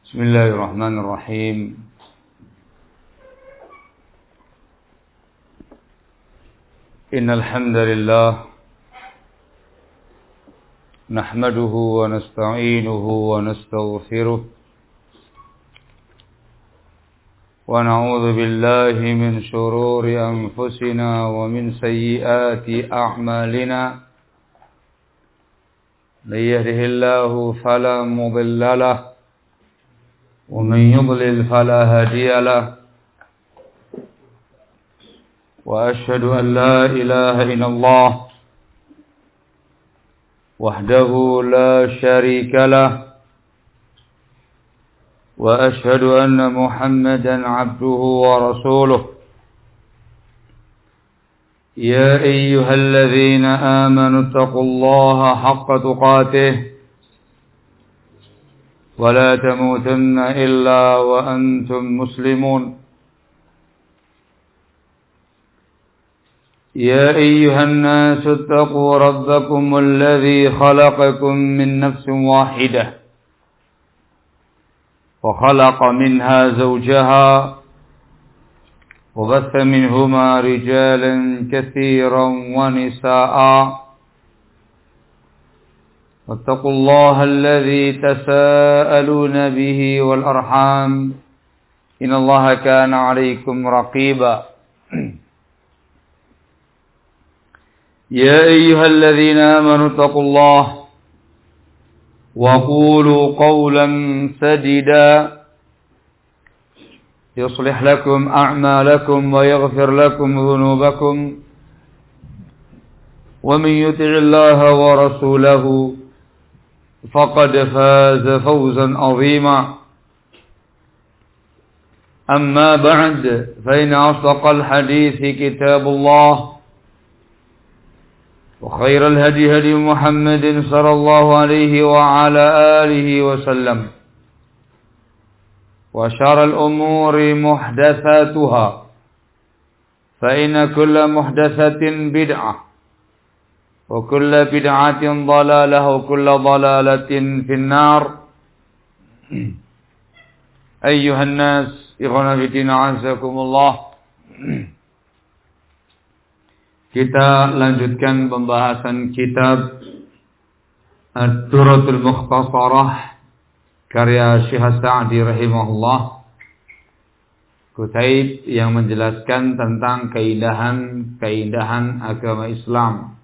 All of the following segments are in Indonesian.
بسم الله الرحمن الرحيم إن الحمد لله نحمده ونستعينه ونستغفره ونعوذ بالله من شرور أنفسنا ومن سيئات أعمالنا من يهده الله فلا مضل له ومن يضلل فلا هادي له وأشهد أن لا إله إلا الله وحده لا شريك له وأشهد أن محمدا عبده ورسوله يا أيها الذين آمنوا اتقوا الله حق تقاته ولا تموتن إلا وأنتم مسلمون يا أيها الناس اتقوا ربكم الذي خلقكم من نفس واحدة وخلق منها زوجها وبث منهما رجالا كثيرا ونساء واتقوا الله الذي تساءلون به والأرحام إن الله كان عليكم رقيبا يا أيها الذين آمنوا اتقوا الله وقولوا قولا سديدا يصلح لكم أعمالكم ويغفر لكم ذنوبكم ومن يطع الله ورسوله فقد فاز فوزا عظيما أما بعد فإن أصدق الحديث كتاب الله وخير الهدي هدي محمد صلى الله عليه وعلى آله وسلم وشر الأمور محدثاتها فإن كل محدثة بدعة وكل بدعة ضلالة وكل ضلالة في النار أيها الناس إخوانا في الدين أعزكم الله. Kita lanjutkan pembahasan kitab Ad-Durratul Mukhtasarah karya Syekh Sa'di rahimahullah, kutip yang menjelaskan tentang keindahan agama Islam.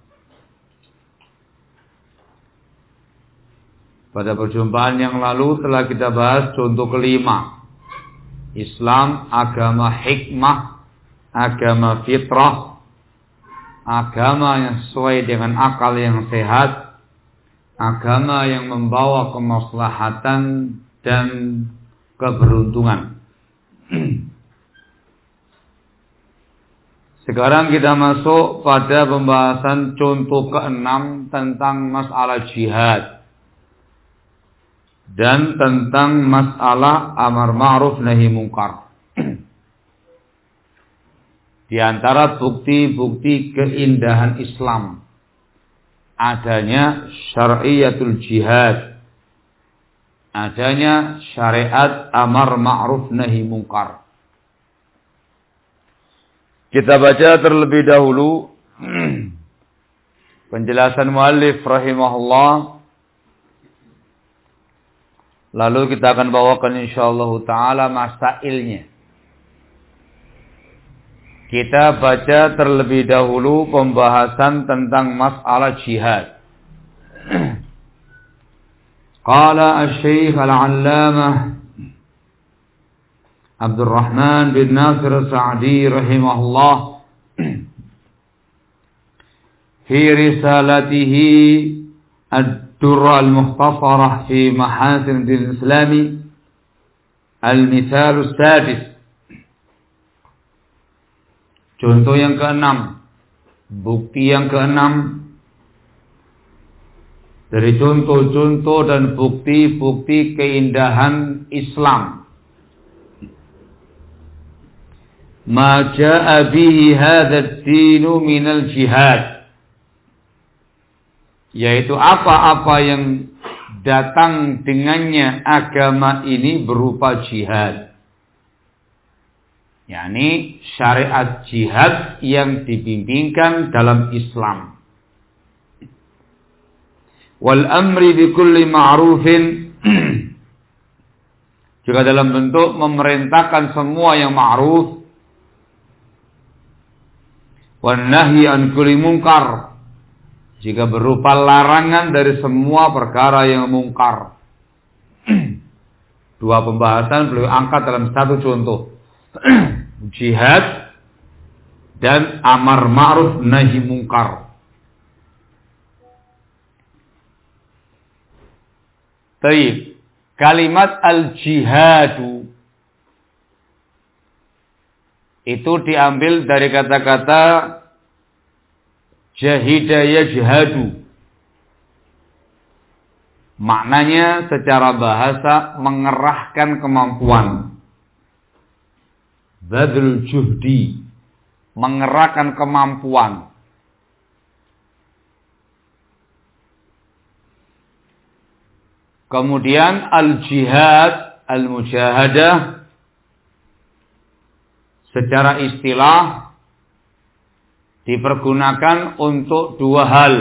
Pada perjumpaan yang lalu telah kita bahas contoh kelima. Islam agama hikmah, agama fitrah, agama yang sesuai dengan akal yang sehat, agama yang membawa kemaslahatan dan keberuntungan. Sekarang kita masuk pada pembahasan contoh keenam tentang masalah jihad dan tentang masalah amar ma'ruf nahi munkar. Di antara bukti-bukti keindahan Islam adanya syar'iyatul jihad, adanya syariat amar ma'ruf nahi munkar. Kita baca terlebih dahulu penjelasan muallif rahimahullah, lalu kita akan bawakan insyaallah taala masailnya. Kita baca terlebih dahulu pembahasan tentang masalah jihad. Qala asy-Syaikh al-'Allamah Abdul Rahman bin Nasir Sa'di rahimahullah fi risalatihi Ad-Durra al-Mukhtasarah fi Mahasin al-Islami al-Mithal as-Sadis. Contoh yang keenam, bukti yang keenam dari contoh-contoh dan bukti-bukti keindahan Islam. Ma jaa bihi hadha ad-din min al-jihad, yaitu apa-apa yang datang dengannya agama ini berupa jihad. yakni syariat jihad yang dibimbingkan dalam Islam. Wal amri bi kulli ma'rufin, juga dalam bentuk memerintahkan semua yang ma'ruf. Wan nahyi an kulli munkar, jika berupa larangan dari semua perkara yang mungkar. Dua pembahasan beliau angkat dalam satu contoh. Jihad dan amar ma'ruf nahi mungkar. Baik, kalimat al-jihadu itu diambil dari kata-kata jahida yajhadu. Maknanya secara bahasa mengerahkan kemampuan. Badrul juhdi, mengerahkan kemampuan. Kemudian al-jihad, al-mujahadah, secara istilah dipergunakan untuk dua hal.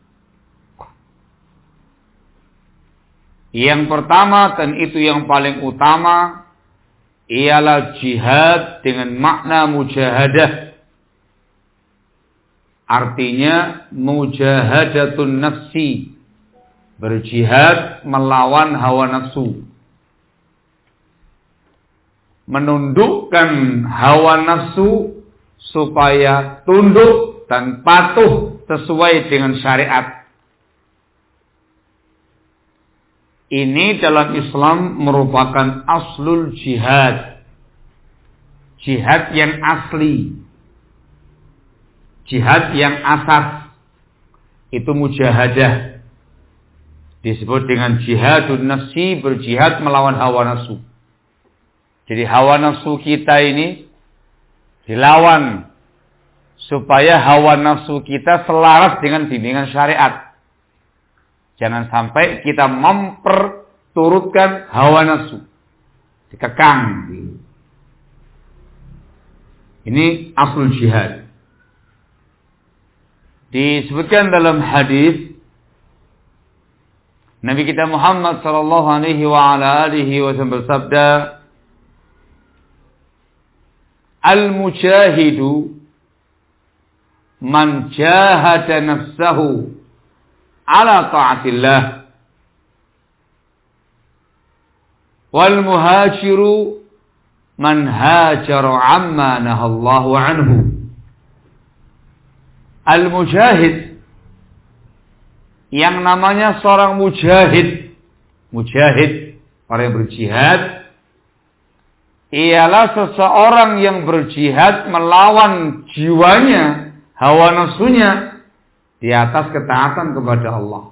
Yang pertama, dan itu yang paling utama, ialah jihad dengan makna mujahadah. Artinya mujahadatun nafsi, berjihad melawan hawa nafsu. Menundukkan hawa nafsu supaya tunduk dan patuh sesuai dengan syariat. Ini dalam Islam merupakan aslul jihad. Jihad yang asli. Jihad yang asas. Itu mujahadah. Disebut dengan jihadun nafsi, berjihad melawan hawa nafsu. Jadi hawa nafsu kita ini dilawan supaya hawa nafsu kita selaras dengan bimbingan syariat. Jangan sampai kita memperturutkan hawa nafsu. Dikekang. Ini aslul jihad. Disebutkan dalam hadis Nabi kita Muhammad sallallahu alaihi wa ala alihi wasallam bersabda, al-mujahidu man jahada nafsahu ala ta'atillah, wal muhajiru man hajara amma nahallahu anhu. Al-mujahid, yang namanya seorang mujahid, orang yang berjihad, ialah seseorang yang berjihad melawan jiwanya, hawa nafsunya, di atas ketaatan kepada Allah.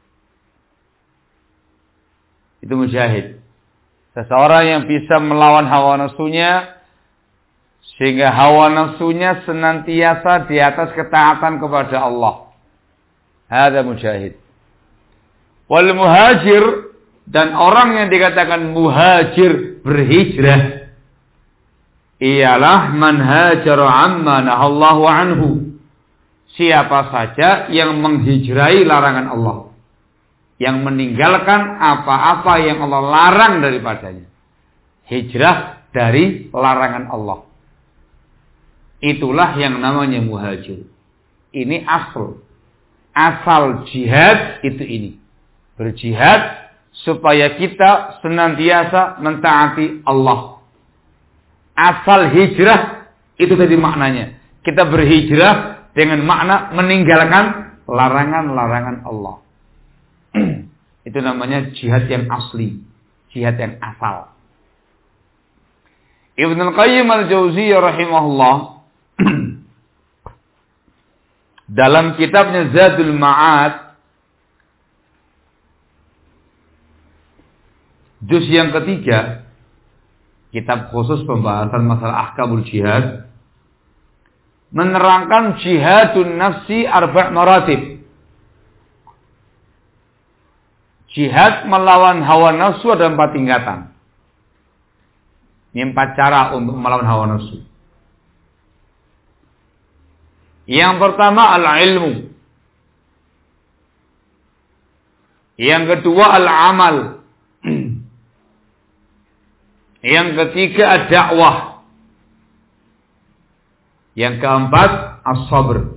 Itu mujahid. Seseorang yang bisa melawan hawa nafsunya, sehingga hawa nafsunya senantiasa di atas ketaatan kepada Allah. Hada mujahid. Wal muhajir, dan orang yang dikatakan muhajir, berhijrah, ialah man hajara amma nahallahu anhu. Siapa saja yang menghijrai larangan Allah, yang meninggalkan apa-apa yang Allah larang daripadanya. Hijrah dari larangan Allah. Itulah yang namanya muhajir. Ini asal jihad itu ini. Berjihad supaya kita senantiasa mentaati Allah. Asal hijrah itu tadi maknanya. Kita berhijrah dengan makna meninggalkan larangan-larangan Allah. Itu namanya jihad yang asli, jihad yang asal. Ibnu Qayyim al-Jauziyah rahimahullah dalam kitabnya Zadul Ma'ad juz yang ketiga, kitab khusus pembahasan masalah ahkamul jihad, menerangkan jihadun nafsi arba' maratib. Jihad melawan hawa nafsu ada 4 tingkatan. Ini 4 cara untuk melawan hawa nafsu. Yang pertama al-ilmu. Yang kedua al-amal. Yang ketiga ad-da'wah. Yang keempat as-sabr.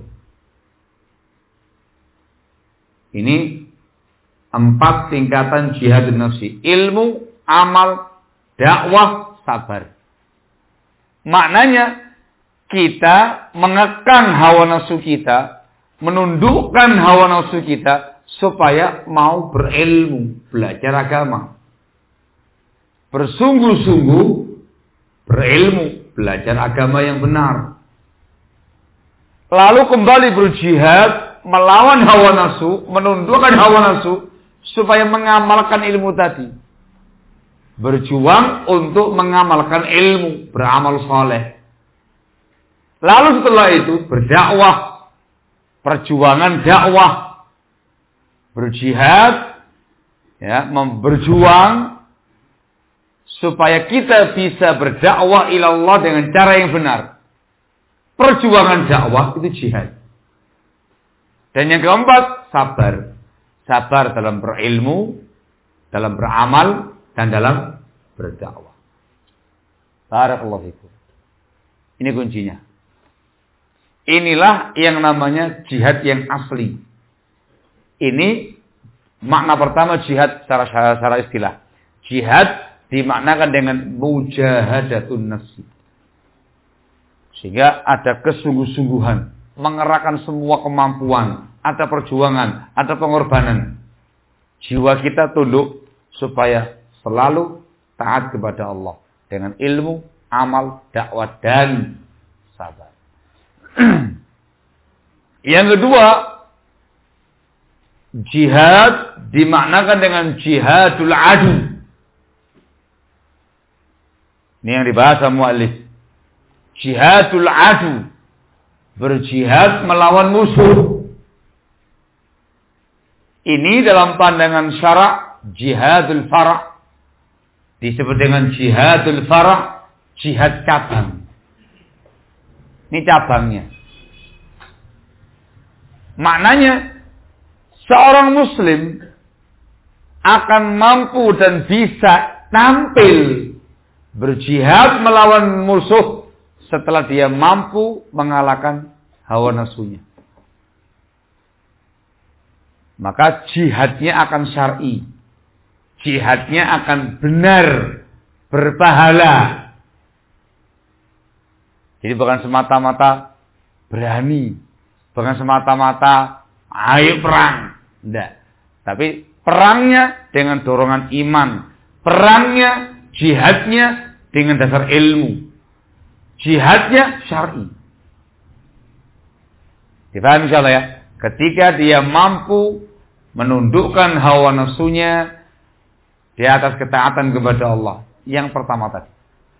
Ini 4 tingkatan jihad nafsi. Ilmu, amal, dakwah, sabar. Maknanya kita mengekang hawa nafsu kita, menundukkan hawa nafsu kita supaya mau berilmu, belajar agama. Bersungguh-sungguh berilmu, belajar agama yang benar. Lalu kembali berjihad melawan hawa nafsu, menundukkan hawa nafsu supaya mengamalkan ilmu tadi. Berjuang untuk mengamalkan ilmu, beramal soleh. Lalu setelah itu berdakwah, perjuangan dakwah, berjihad, ya, berjuang supaya kita bisa berdakwah ilallah dengan cara yang benar. Perjuangan dakwah itu jihad. Dan yang keempat, sabar. Sabar dalam berilmu, dalam beramal, dan dalam berdakwah. Barakallahu fikum. Ini kuncinya. Inilah yang namanya jihad yang asli. Ini makna pertama jihad secara istilah. Jihad dimaknakan dengan mujahadatun nafsi. Sehingga ada kesungguh-sungguhan, mengerahkan semua kemampuan, ada perjuangan, ada pengorbanan. Jiwa kita tunduk supaya selalu taat kepada Allah dengan ilmu, amal, dakwah, dan sabar. Yang kedua, jihad dimaknakan dengan jihadul adu. Ini yang dibahas sama muallif. Jihadul adu, berjihad melawan musuh. Ini dalam pandangan syarak jihadul fara'. Disebut dengan jihadul fara', jihad cabang. Ini cabangnya. Maknanya seorang muslim akan mampu dan bisa tampil berjihad melawan musuh setelah dia mampu mengalahkan hawa nafsunya. Maka jihadnya akan syar'i. Jihadnya akan benar, berpahala. Jadi bukan semata-mata berani, bukan semata-mata ayo perang. Tidak. Tapi perangnya dengan dorongan iman. Perangnya, jihadnya dengan dasar ilmu. Jihadnya syar'i. Dipahami insyaallah ya. Ketika dia mampu menundukkan hawa nafsunya di atas ketaatan kepada Allah. Yang pertama tadi.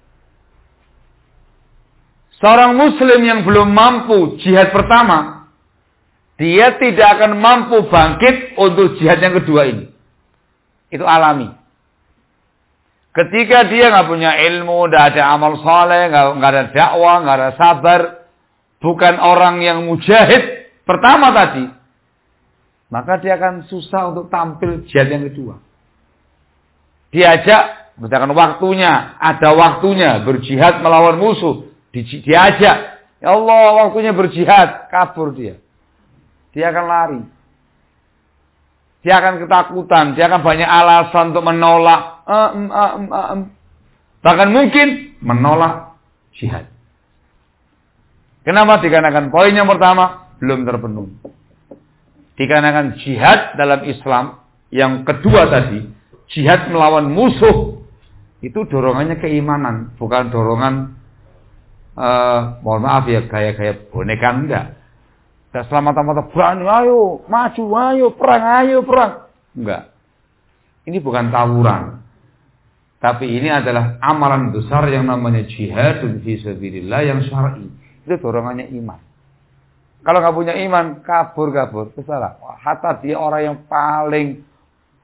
Seorang muslim yang belum mampu jihad pertama, dia tidak akan mampu bangkit untuk jihad yang kedua ini. Itu alami. Ketika dia nggak punya ilmu, nggak ada amal soleh, nggak ada dakwah, nggak ada sabar, bukan orang yang mujahid pertama tadi, maka dia akan susah untuk tampil jihad yang kedua. Diajak, berdasarkan waktunya, ada waktunya berjihad melawan musuh, diajak, ya Allah waktunya berjihad, kabur dia. Dia akan lari. Dia akan ketakutan, dia akan banyak alasan untuk menolak, bahkan mungkin menolak jihad. Kenapa? Dikarenakan poin yang pertama belum terpenuhi. Dikarenakan jihad dalam Islam yang kedua tadi, jihad melawan musuh, itu dorongannya keimanan, bukan dorongan mohon maaf ya gaya-gaya boneka, enggak. Dan semata-mata berani, ayo maju, ayo perang, enggak. Ini bukan tawuran, tapi ini adalah amalan besar yang namanya jihadun fi sabilillah yang syar'i. Itu dorongannya iman. Kalau nggak punya iman, kabur, terserah. Hatta dia orang yang paling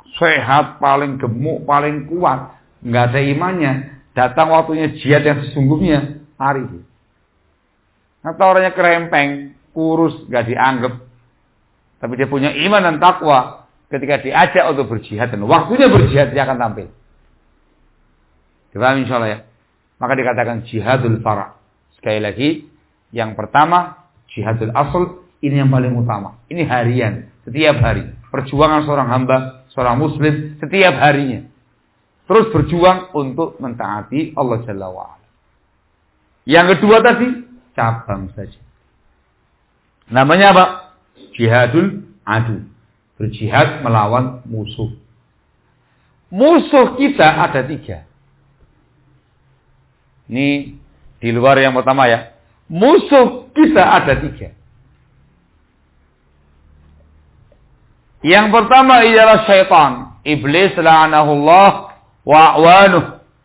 sehat, paling gemuk, paling kuat, nggak ada imannya, datang waktunya jihad yang sesungguhnya, lari. Atau orangnya kerempeng, kurus, nggak dianggap, tapi dia punya iman dan takwa, ketika diajak untuk berjihad dan waktunya berjihad dia akan tampil. Dipahami insyaallah ya. Maka dikatakan jihadul fara'. Sekali lagi, yang pertama jihadul asl, ini yang paling utama. Ini harian, setiap hari. Perjuangan seorang hamba, seorang muslim setiap harinya. Terus berjuang untuk mentaati Allah Jalla wa'ala. Yang kedua tadi cabang saja. Namanya apa? Jihadul adu. Berjihad melawan musuh. Musuh kita ada 3. Ini di luar yang pertama ya. Musuh kita ada 3. Yang pertama ialah syaitan. Iblis la'anahullah wa'wanuh.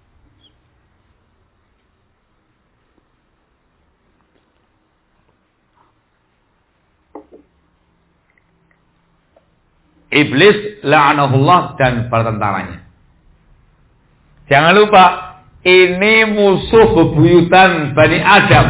Iblis la'anahullah dan para tentaranya. Jangan lupa, ini musuh bebuyutan Bani Adam.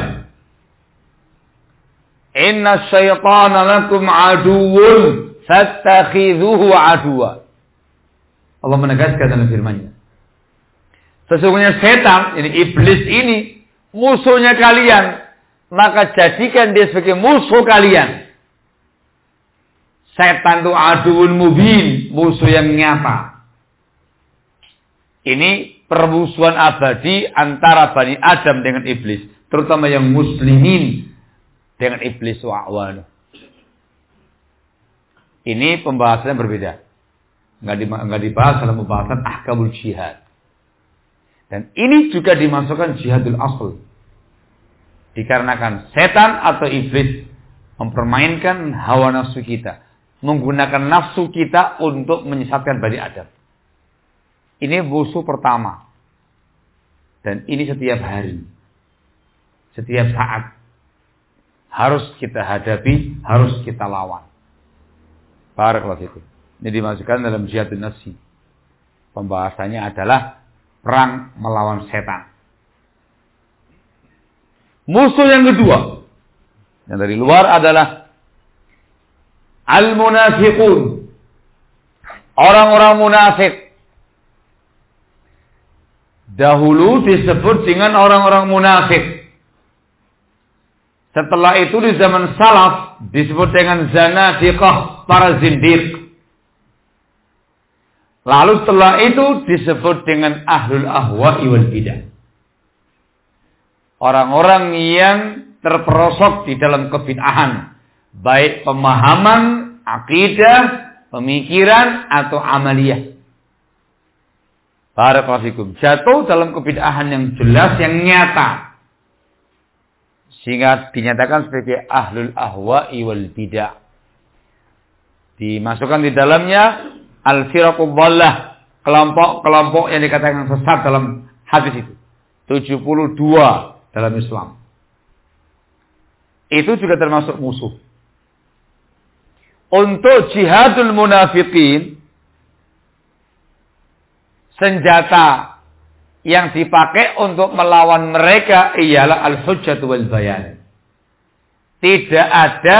Inna syaitana lakum aduwwun fattakhidhuhu aduwa. Allah menegaskan dalam firman-Nya. Sesungguhnya setan, ini iblis ini musuhnya kalian, maka jadikan dia sebagai musuh kalian. Setan itu aduun mubin, musuh yang nyata. Ini permusuhan abadi antara Bani Adam dengan iblis, terutama yang muslimin dengan iblis wa'wan. Ini pembahasannya berbeda. Enggak dibahas dalam pembahasan ahkamul jihad. Dan ini juga dimasukkan jihadul asl. Dikarenakan setan atau iblis mempermainkan hawa nafsu kita, menggunakan nafsu kita untuk menyesatkan Bani Adam. Ini musuh pertama. Dan ini setiap hari. Setiap saat. Harus kita hadapi, harus kita lawan. Barakallahu fikum. Ini dimasukkan dalam jihadun nafsi. Pembahasannya adalah perang melawan setan. Musuh yang kedua. Yang dari luar adalah al-munafiqun. Orang-orang munafik. Dahulu disebut dengan orang-orang munafik. Setelah itu di zaman salaf disebut dengan zanadiqah, para zindiq. Lalu setelah itu disebut dengan ahlul ahwa'i wal bidah. Orang-orang yang terperosok di dalam kebid'ahan, baik pemahaman, akidah, pemikiran atau amaliyah. Barakallahu fikum. Jatuh dalam kebid'ahan yang jelas, yang nyata. Sehingga dinyatakan sebagai ahlul ahwa'i wal bidah. Dimasukkan di dalamnya al-firaqul dhallah, kelompok-kelompok yang dikatakan sesat dalam hadis itu. 72 dalam Islam. Itu juga termasuk musuh. Untuk jihadul munafiqin, senjata yang dipakai untuk melawan mereka ialah al-hujjatu wal bayan. Tidak ada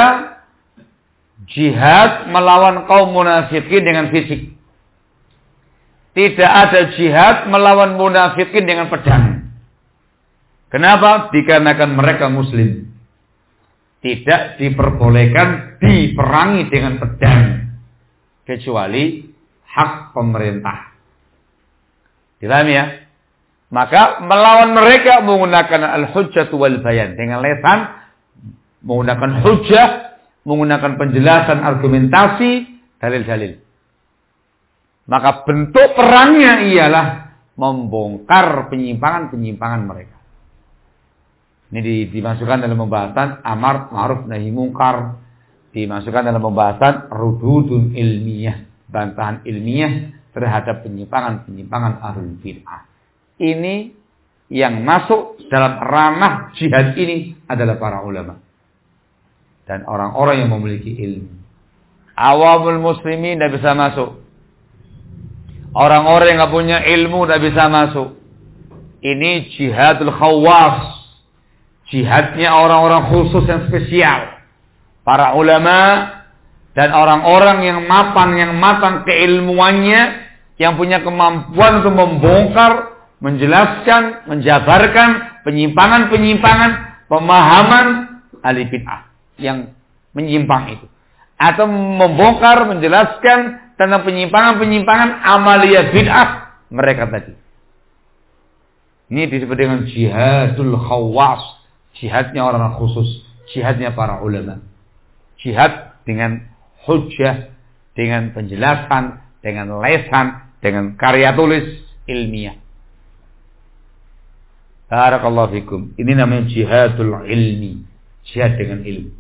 jihad melawan kaum munafikin dengan fisik. Tidak ada jihad melawan munafikin dengan pedang. Kenapa? Dikarenakan mereka muslim. Tidak diperbolehkan diperangi dengan pedang. Kecuali hak pemerintah. Dipahami ya? Maka melawan mereka menggunakan al-hujjatu wal bayan. Dengan lesan, menggunakan hujjah, menggunakan penjelasan argumentasi, dalil-dalil. Maka bentuk perangnya ialah membongkar penyimpangan-penyimpangan mereka. Ini dimasukkan dalam pembahasan amar ma'ruf nahi mungkar. Dimasukkan dalam pembahasan rududun ilmiah. Bantahan ilmiah terhadap penyimpangan-penyimpangan ahlul bid'ah. Ini yang masuk dalam ranah jihad ini adalah para ulama. Dan orang-orang yang memiliki ilmu. Awamul muslimin tidak bisa masuk. Orang-orang yang nggak punya ilmu tidak bisa masuk. Ini jihadul khawas. Jihadnya orang-orang khusus yang spesial. Para ulama dan orang-orang yang mapan, yang matang keilmuannya, yang punya kemampuan untuk membongkar, menjelaskan, menjabarkan penyimpangan-penyimpangan, pemahaman ahli bid'ah yang menyimpang itu. Atau membongkar, menjelaskan tentang penyimpangan-penyimpangan amalia bid'ah mereka tadi. Ini disebut dengan jihadul khawas. Jihadnya orang khusus. Jihadnya para ulama. Jihad dengan hujjah, dengan penjelasan, dengan lesan, dengan karya tulis ilmiah. Barakallahu fikum. Ini namanya jihadul ilmi. Jihad dengan ilmu.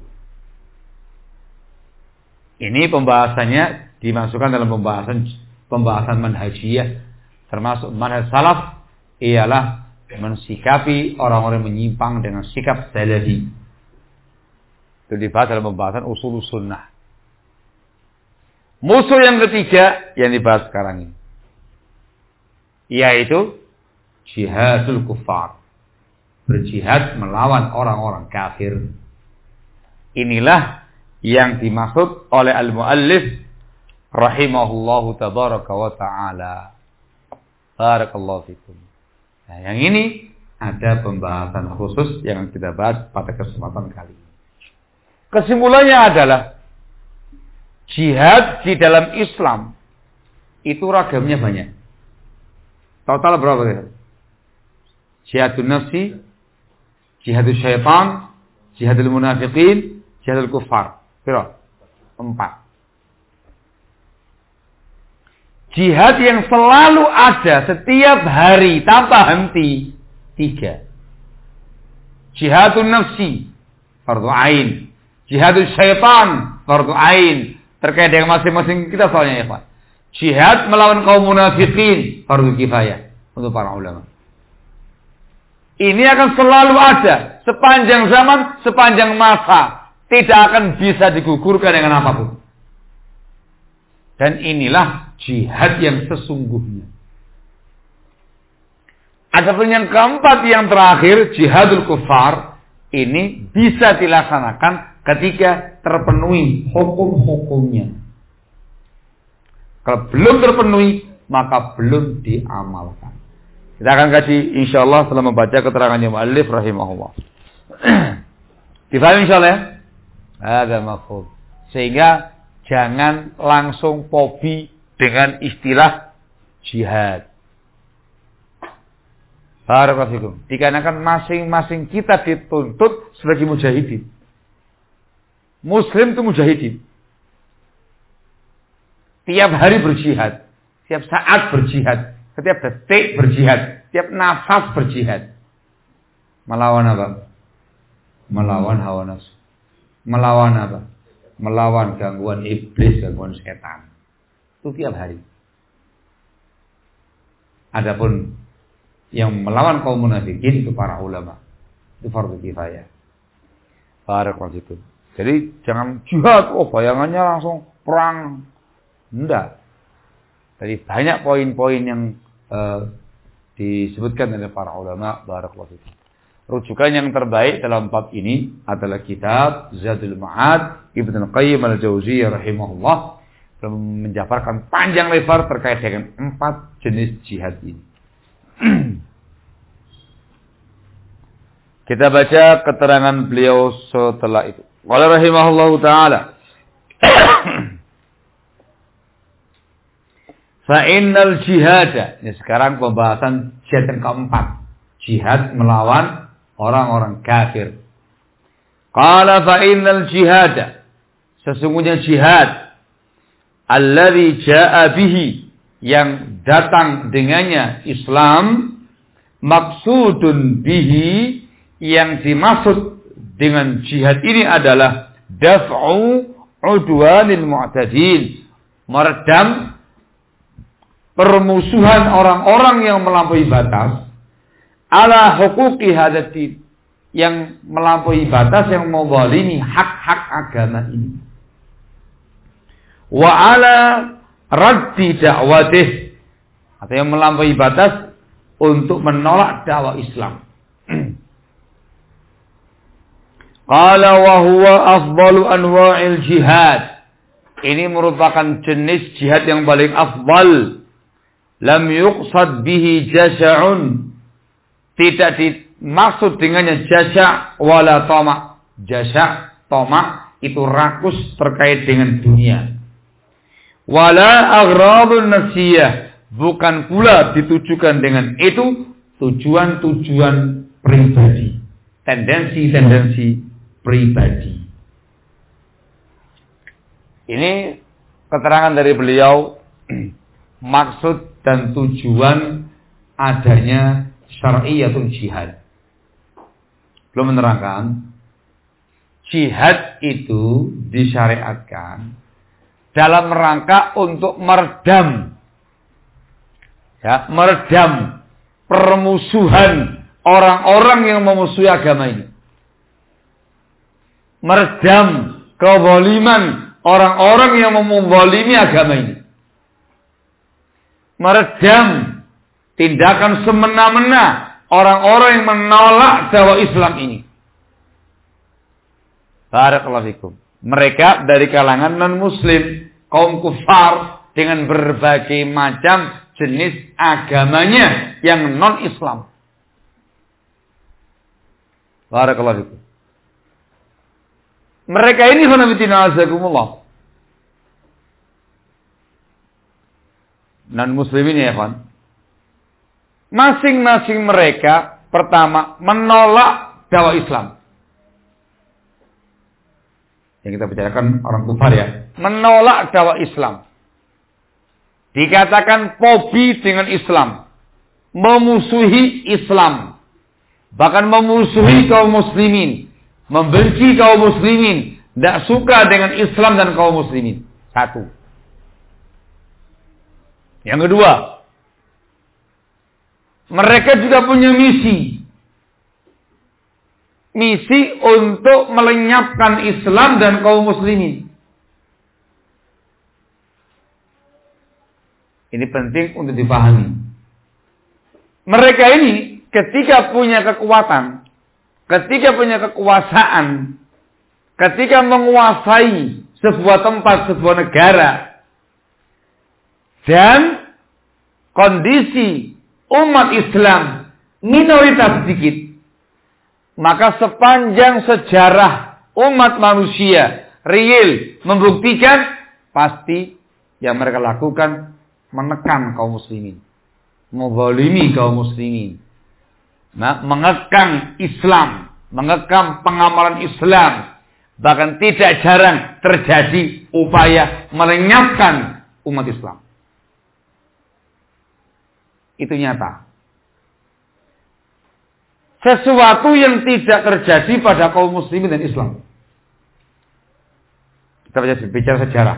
Ini pembahasannya dimasukkan dalam pembahasan manhajiyah, termasuk manhaj salaf ialah mensikapi orang-orang menyimpang dengan sikap salafi. Itu dibahas dalam pembahasan usul sunnah. Musuh yang ketiga yang dibahas sekarang ini, yaitu jihadul kuffar. Berjihad melawan orang-orang kafir. Inilah yang dimaksud oleh al-muallif rahimahullahu tabaraka wa ta'ala. Barakallahu fikum. Nah, yang ini ada pembahasan khusus yang kita bahas pada kesempatan kali ini. Kesimpulannya adalah jihad di dalam Islam itu ragamnya banyak. Total berapa ya? Jihadun nafsi, jihadul syaitan, jihadul munafiqin, jihadul kuffar. Berapa? 4. Jihad yang selalu ada setiap hari tanpa henti 3. Jihadun nafsi, fardu ain. Jihadul syaitan, fardu ain. Terkait dengan masing-masing kita soalnya ya Pak. Jihad melawan kaum munafikin, fardu kifayah untuk para ulama. Ini akan selalu ada sepanjang zaman, sepanjang masa. Tidak akan bisa digugurkan dengan apapun. Dan inilah jihad yang sesungguhnya. Adapun yang keempat, yang terakhir, jihadul kuffar, ini bisa dilaksanakan ketika terpenuhi hukum-hukumnya. Kalau belum terpenuhi, maka belum diamalkan. Kita akan kaji insyaallah setelah membaca keterangannya muallif rahimahullah. Difahami insyaallah ya? Ada mafhum. Sehingga jangan langsung fobi dengan istilah jihad. Barakallahu fikum. Dikarenakan masing-masing kita dituntut sebagai mujahidin. Muslim itu mujahidin. Tiap hari berjihad, tiap saat berjihad, setiap detik berjihad, tiap nafas berjihad. Melawan apa? Melawan hawa nafsu. Melawan apa? Melawan gangguan iblis, gangguan setan. Itu tiap hari. Adapun yang melawan kaum munafikin itu para ulama. Itu fardu kifayah. Barakallahu fikum. Jadi jangan jihad, bayangannya langsung perang. Enggak. Jadi banyak poin-poin yang disebutkan oleh para ulama. Barakallahu fikum. Rujukan yang terbaik dalam bab ini adalah kitab Zadul Ma'ad Ibnu Qayyim al-Jauziyah rahimahullah, menjabarkan panjang lebar terkait dengan 4 jenis jihad ini. Kita baca keterangan beliau setelah itu. Qala rahimahullahu taala fa innal jihad. Ini sekarang pembahasan jihad yang keempat. Jihad melawan orang-orang kafir. Qala fa innal jihad. Sesungguhnya jihad alladzi jaa bihi, yang datang dengannya Islam, maksudun bihi, yang dimaksud dengan jihad ini adalah daf'u udwanil mu'tadin, meredam permusuhan orang-orang yang melampaui batas ala huquqi hadatin, yang melampaui batas, yang menzalimi hak-hak agama ini. Wa ala raddi da'watih, atau yang melampaui batas untuk menolak dakwah Islam. Qala wa huwa afdalu anwa'il jihad. Ini merupakan jenis jihad yang paling afdal. Lam yuqsad bihi jasa'un. Tidak dimaksud dengannya jasa' wala tama'. Jasa', tama' itu rakus terkait dengan dunia. Wala aghrabun nafsiyah. Bukan pula ditujukan dengan itu tujuan-tujuan pribadi. Tendensi-tendensi pribadi. Ini keterangan dari beliau maksud dan tujuan adanya syar'iyatul jihad. Belum menerangkan jihad itu disyariatkan dalam rangka untuk meredam permusuhan orang-orang yang memusuhi agama ini. Meredam kezaliman orang-orang yang menzalimi agama ini. Meredam tindakan semena-mena orang-orang yang menolak dakwah Islam ini. Barakallahu fikum. Mereka dari kalangan non-muslim, kaum kufar dengan berbagai macam jenis agamanya yang non-Islam. Barakallahu fikum. Mereka ini khonafidina azakumullah. Non-muslimin ya kan. Masing-masing mereka pertama menolak dakwah Islam. Yang kita bicarakan orang kufar ya. Menolak dakwah Islam. Dikatakan fobi dengan Islam. Memusuhi Islam. Bahkan memusuhi kaum muslimin. Membenci kaum muslimin. Tidak suka dengan Islam dan kaum muslimin. Satu. Yang kedua. Mereka juga punya misi. Misi untuk melenyapkan Islam dan kaum muslimin. Ini penting untuk dipahami. Mereka ini ketika punya kekuatan, ketika punya kekuasaan, ketika menguasai sebuah tempat, sebuah negara, dan kondisi umat Islam minoritas sedikit, maka sepanjang sejarah umat manusia real membuktikan pasti yang mereka lakukan menekan kaum muslimin, menzalimi kaum muslimin, mengekang Islam, mengekang pengamalan Islam, bahkan tidak jarang terjadi upaya melenyapkan umat Islam. Itu nyata. Sesuatu yang tidak terjadi pada kaum muslimin dan Islam. Kita bicara sejarah.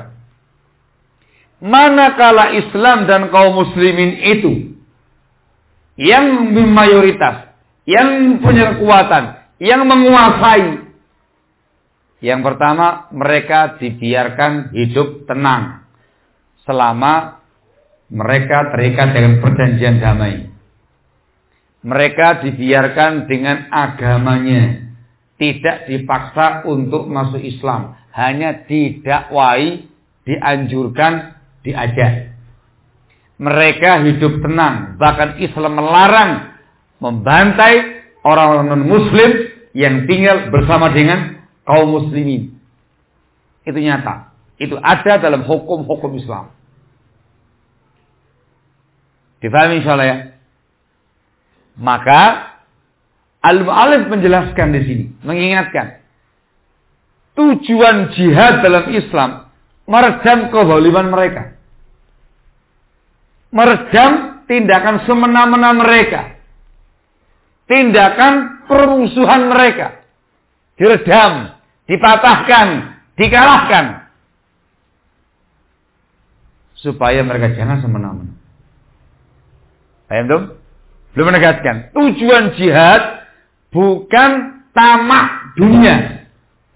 Manakala Islam dan kaum muslimin itu yang mayoritas, yang punya kekuatan, yang menguasai. Yang pertama, mereka dibiarkan hidup tenang selama mereka terikat dengan perjanjian damai. Mereka dibiarkan dengan agamanya, tidak dipaksa untuk masuk Islam, hanya didakwai, dianjurkan, diajak. Mereka hidup tenang, bahkan Islam melarang membantai orang-orang non-muslim yang tinggal bersama dengan kaum muslimin. Itu nyata. Itu ada dalam hukum-hukum Islam. Difahami insyaallah ya. Maka Al-Mu'allif menjelaskan di sini, mengingatkan tujuan jihad dalam Islam meredam kezaliman mereka. Meredam tindakan semena-mena mereka. Tindakan permusuhan mereka. Diredam, dipatahkan, dikalahkan. Supaya mereka jangan semena-mena. Paham tuh? Belum menegaskan. Tujuan jihad bukan tamak dunia.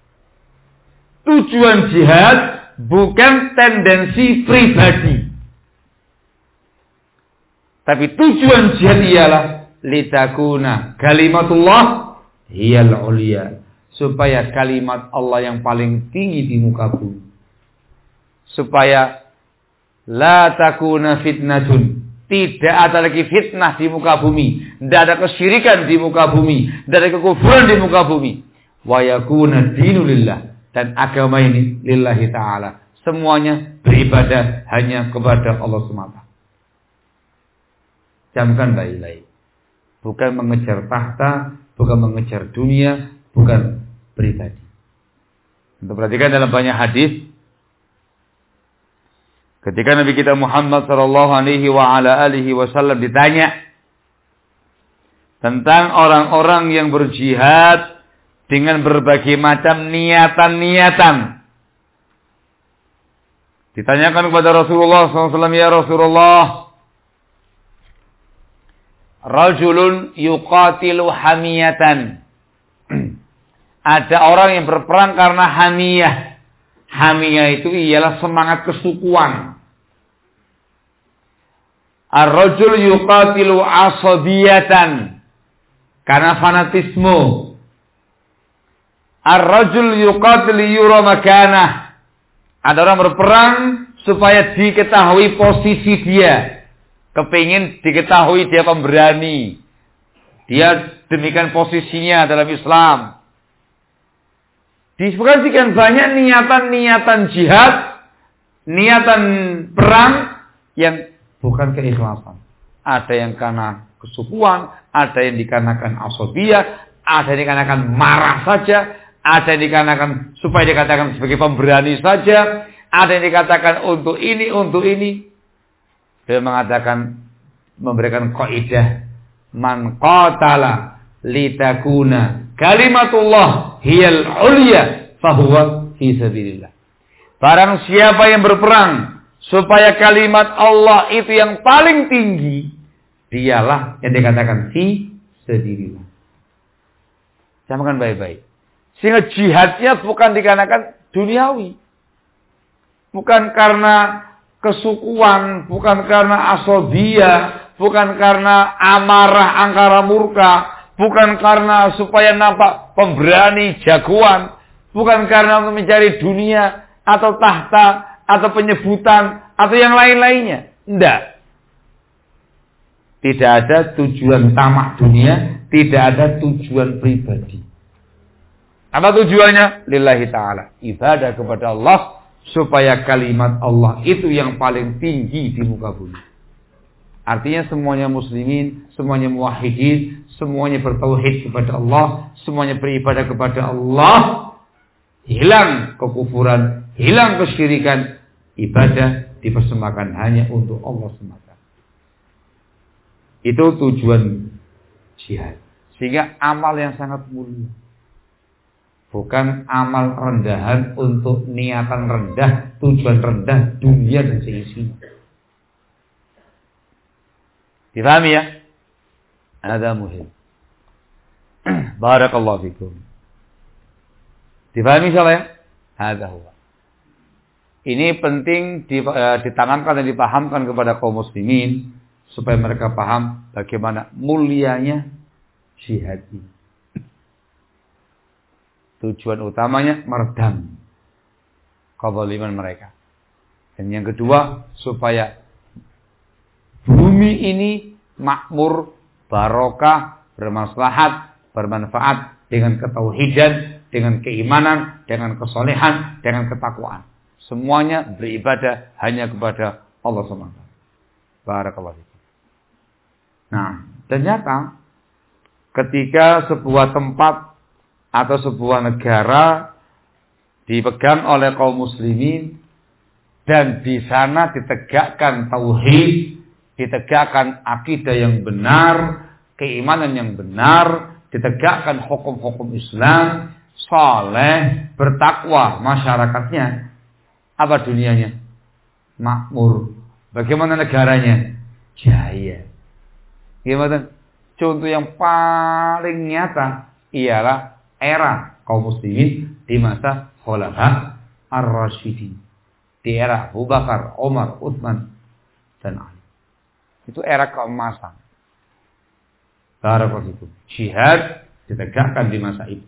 Tujuan jihad bukan tendensi pribadi. Tapi tujuan jihad ialah litakuna kalimatullah hiyal ulia, supaya kalimat Allah yang paling tinggi di muka bumi. Supaya la takuna fitnatun, tidak ada lagi fitnah di muka bumi, tidak ada kesyirikan di muka bumi, tidak ada kekufuran di muka bumi. Wa yakuna dinu lillah, dan agama ini lillahi ta'ala. Semuanya beribadah hanya kepada Allah semata. Camkan baik-baik. Bukan mengejar tahta, bukan mengejar dunia, bukan pribadi. Untuk perhatikan dalam banyak hadis, ketika Nabi kita Muhammad sallallahu alaihi wasallam ditanya tentang orang-orang yang berjihad dengan berbagai macam niatan-niatan. Ditanyakan kepada Rasulullah SAW, ya Rasulullah, rajulun yuqatilu hamiyatan. Ada orang yang berperang karena hamiyah. Hamiyah itu ialah semangat kesukuan. Ar-rajul yuqatilu asabiyatan, karena fanatisme. Ar-rajul yuqatilu yura makanah. Ada orang berperang supaya diketahui posisi dia. Kepingin diketahui dia pemberani. Dia demikian posisinya dalam Islam. Disebutkan sekian banyak niatan-niatan jihad, niatan perang yang bukan keikhlasan. Ada yang karena kesukuan, ada yang dikarenakan asabiyah, ada yang dikarenakan marah saja, ada yang dikarenakan supaya dikatakan sebagai pemberani saja, ada yang dikatakan untuk ini. Dia mengatakan, memberikan kaidah, man qatala litakuna kalimatullah hiyal ulya fahuwa fi sabilillah. Barang siapa yang berperang supaya kalimat Allah itu yang paling tinggi, dialah yang dikatakan fi sabilillah. Camkan baik-baik. Sehingga jihadnya bukan dikarenakan duniawi. Bukan karena kesukuan, bukan karena asabiyah, bukan karena amarah, angkara murka, bukan karena supaya nampak pemberani, jagoan, bukan karena untuk mencari dunia atau tahta atau penyebutan atau yang lain-lainnya. Tidak. Tidak ada tujuan tamak dunia, tidak ada tujuan pribadi. Apa tujuannya? Lillahi ta'ala. Ibadah kepada Allah, supaya kalimat Allah itu yang paling tinggi di muka bumi. Artinya semuanya muslimin, semuanya muwahhidin, semuanya bertauhid kepada Allah, semuanya beribadah kepada Allah. Hilang kekufuran, hilang kesyirikan, ibadah dipersembahkan hanya untuk Allah semata. Itu tujuan jihad. Sehingga amal yang sangat mulia. Bukan amal rendahan untuk niatan rendah, tujuan rendah, dunia dan seisinya. Difahami ya? Ada muhim. Barakallahu fikum. Difahami insyaallah ya? Ada huwa. Ini penting ditanamkan dan dipahamkan kepada kaum muslimin supaya mereka paham bagaimana mulianya jihad ini. Tujuan utamanya meredam kezaliman mereka. Dan yang kedua, supaya bumi ini makmur, barokah, bermaslahat, bermanfaat dengan ketauhidan, dengan keimanan, dengan kesolehan, dengan ketakwaan. Semuanya beribadah hanya kepada Allah SWT. Barakallahu fikum. Nah, ternyata ketika sebuah tempat atau sebuah negara dipegang oleh kaum muslimin dan di sana ditegakkan tauhid, ditegakkan akidah yang benar, keimanan yang benar, ditegakkan hukum-hukum Islam, saleh, bertakwa masyarakatnya, apa dunianya? Makmur. Bagaimana negaranya? Jaya. Gimana? Contoh yang paling nyata ialah era kaum muslimin di masa Khulafa ar-Rasyidin. Di era Abu Bakar, Umar, Utsman, dan Ali. Itu era keemasan. Barakallahu fikum. Jihad ditegakkan di masa itu.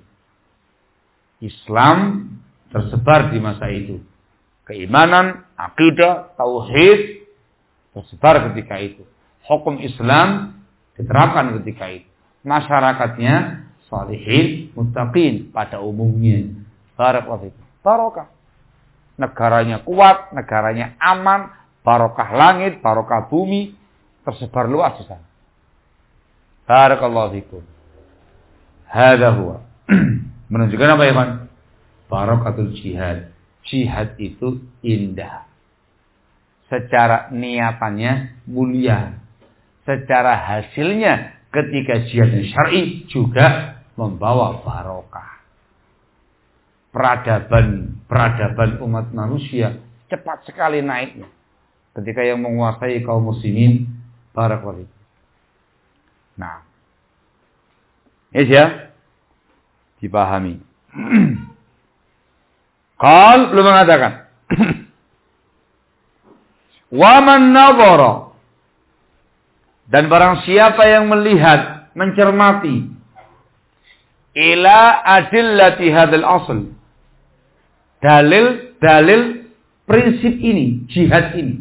Islam tersebar di masa itu. Keimanan, akidah, tauhid tersebar ketika itu. Hukum Islam diterapkan ketika itu. Masyarakatnya salihin, muttaqin pada umumnya. Barakallahu fikum. Barokah. Negaranya kuat, negaranya aman, barokah langit, barokah bumi, tersebar luas di sana. Barakallahu fikum. Hadza huwa. Menunjukkan apa ya, Pak? Barakatul jihad. Jihad itu indah. Secara niatannya mulia. Secara hasilnya ketika jihad syar'i juga membawa barokah. Peradaban umat manusia cepat sekali naiknya. Ketika yang menguasai kaum muslimin, barakallahu. Nah, ya, dipahami. Qal belum mengatakan. Wa man nadhara, dan barang siapa yang melihat, mencermati ila adillati hadzal asl, dalil prinsip ini, jihad ini,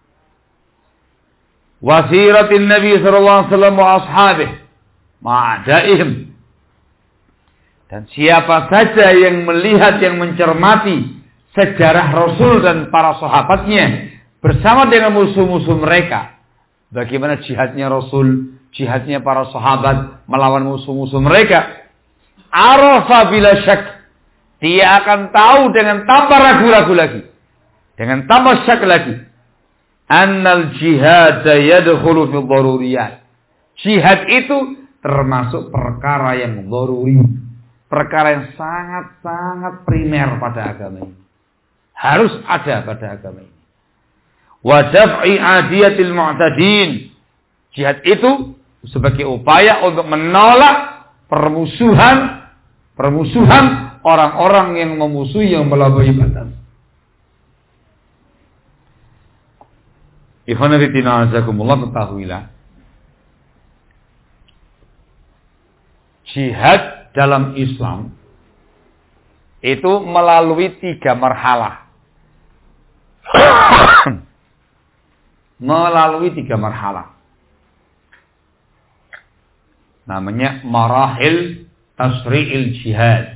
wasiratin Nabi sallallahu alaihi wasallam wa ashabihi ma'adaihim, dan siapa saja yang melihat, yang mencermati sejarah Rasul dan para sahabatnya bersama dengan musuh-musuh mereka, bagaimana jihadnya Rasul, jihadnya para sahabat melawan musuh-musuh mereka, arafa bila syak, dia akan tahu dengan tanpa ragu-ragu lagi, dengan tanpa syak lagi, annal jihad yadkhulu fi dharuriyat. Jihad itu termasuk perkara yang dharuri, perkara yang sangat-sangat primer pada agama ini. Harus ada pada agama ini. Wa daf'i adiyatil mu'tadin. Jihad itu sebagai upaya untuk menolak permusuhan orang-orang yang memusuhi, yang melampaui batas. Ikhwan fillah azakumullah, ketahuilah, jihad dalam Islam itu melalui 3 marhalah. Melalui 3 marhalah. Namanya marahil tasri'il jihad.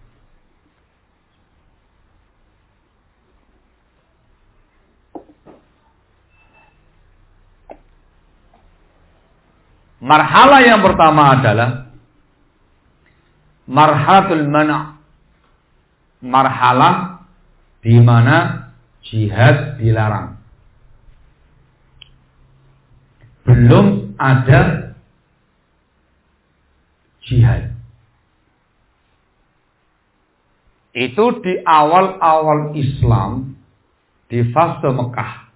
Marhalah yang pertama adalah marhalatul mana'. Marhalah di mana jihad dilarang. Belum ada jihad. Itu di awal-awal Islam, di fase Mekah.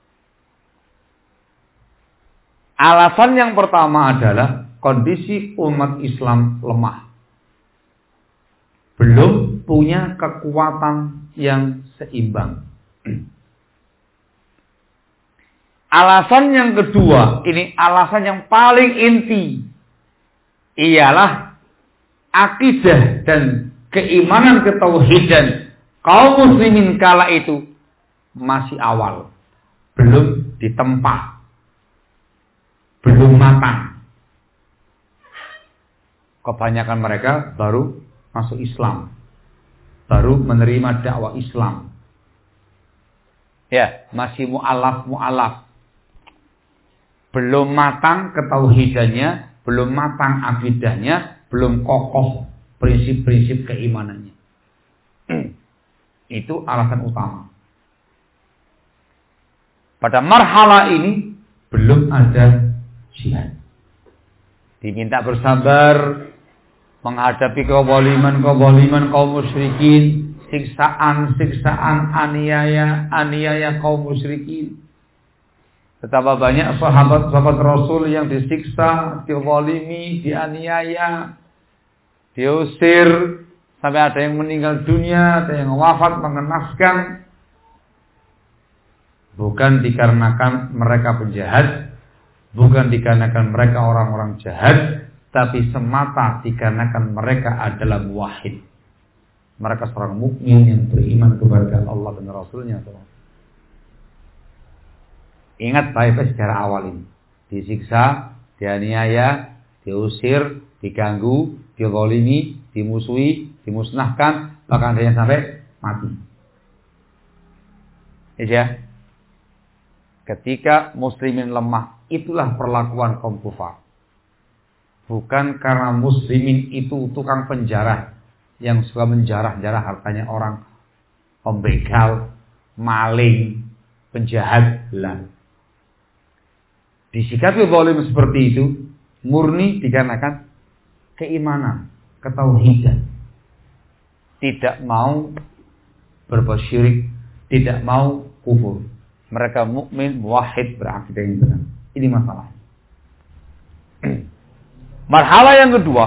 Alasan yang pertama adalah kondisi umat Islam lemah. Belum punya kekuatan yang seimbang. Alasan yang kedua, ini alasan yang paling inti, ialah akidah dan keimanan ketauhidan kaum muslimin kala itu masih awal, belum ditempa, belum matang. Kebanyakan mereka baru masuk Islam, baru menerima dakwah Islam. Ya, masih mu'alaf. Belum matang ketauhidannya, belum matang akidahnya, belum kokoh prinsip-prinsip keimanannya. Itu alasan utama. Pada marhala ini belum ada jihad. Diminta bersabar menghadapi kezaliman kaum musyrikin, siksaan, aniaya kaum musyrikin. Betapa banyak sahabat Rasul yang disiksa, dizalimi, dianiaya, diusir, sampai ada yang meninggal dunia, ada yang wafat mengenaskan. Bukan dikarenakan mereka penjahat, bukan dikarenakan mereka orang-orang jahat, tapi semata dikarenakan mereka adalah muwahhid. Mereka seorang mukmin yang beriman kepada Allah dan Rasulnya. Ingat baik-baik sejarah awal ini. Disiksa, dianiaya, diusir, diganggu, dizalimi, dimusuhi, dimusnahkan, bahkan ada yang sampai mati. Ya. Ketika muslimin lemah, itulah perlakuan kaum kufar. Bukan karena muslimin itu tukang penjara yang suka menjarah-jarah hartanya orang, pembegal, maling, penjahat, lah. Disikapi zalim seperti itu murni dikarenakan keimanan, ketauhidan. Tidak mau berbuat syirik, tidak mau kufur. Mereka mukmin, muwahhid, berakidah yang benar. Ini masalahnya. Marhalah yang kedua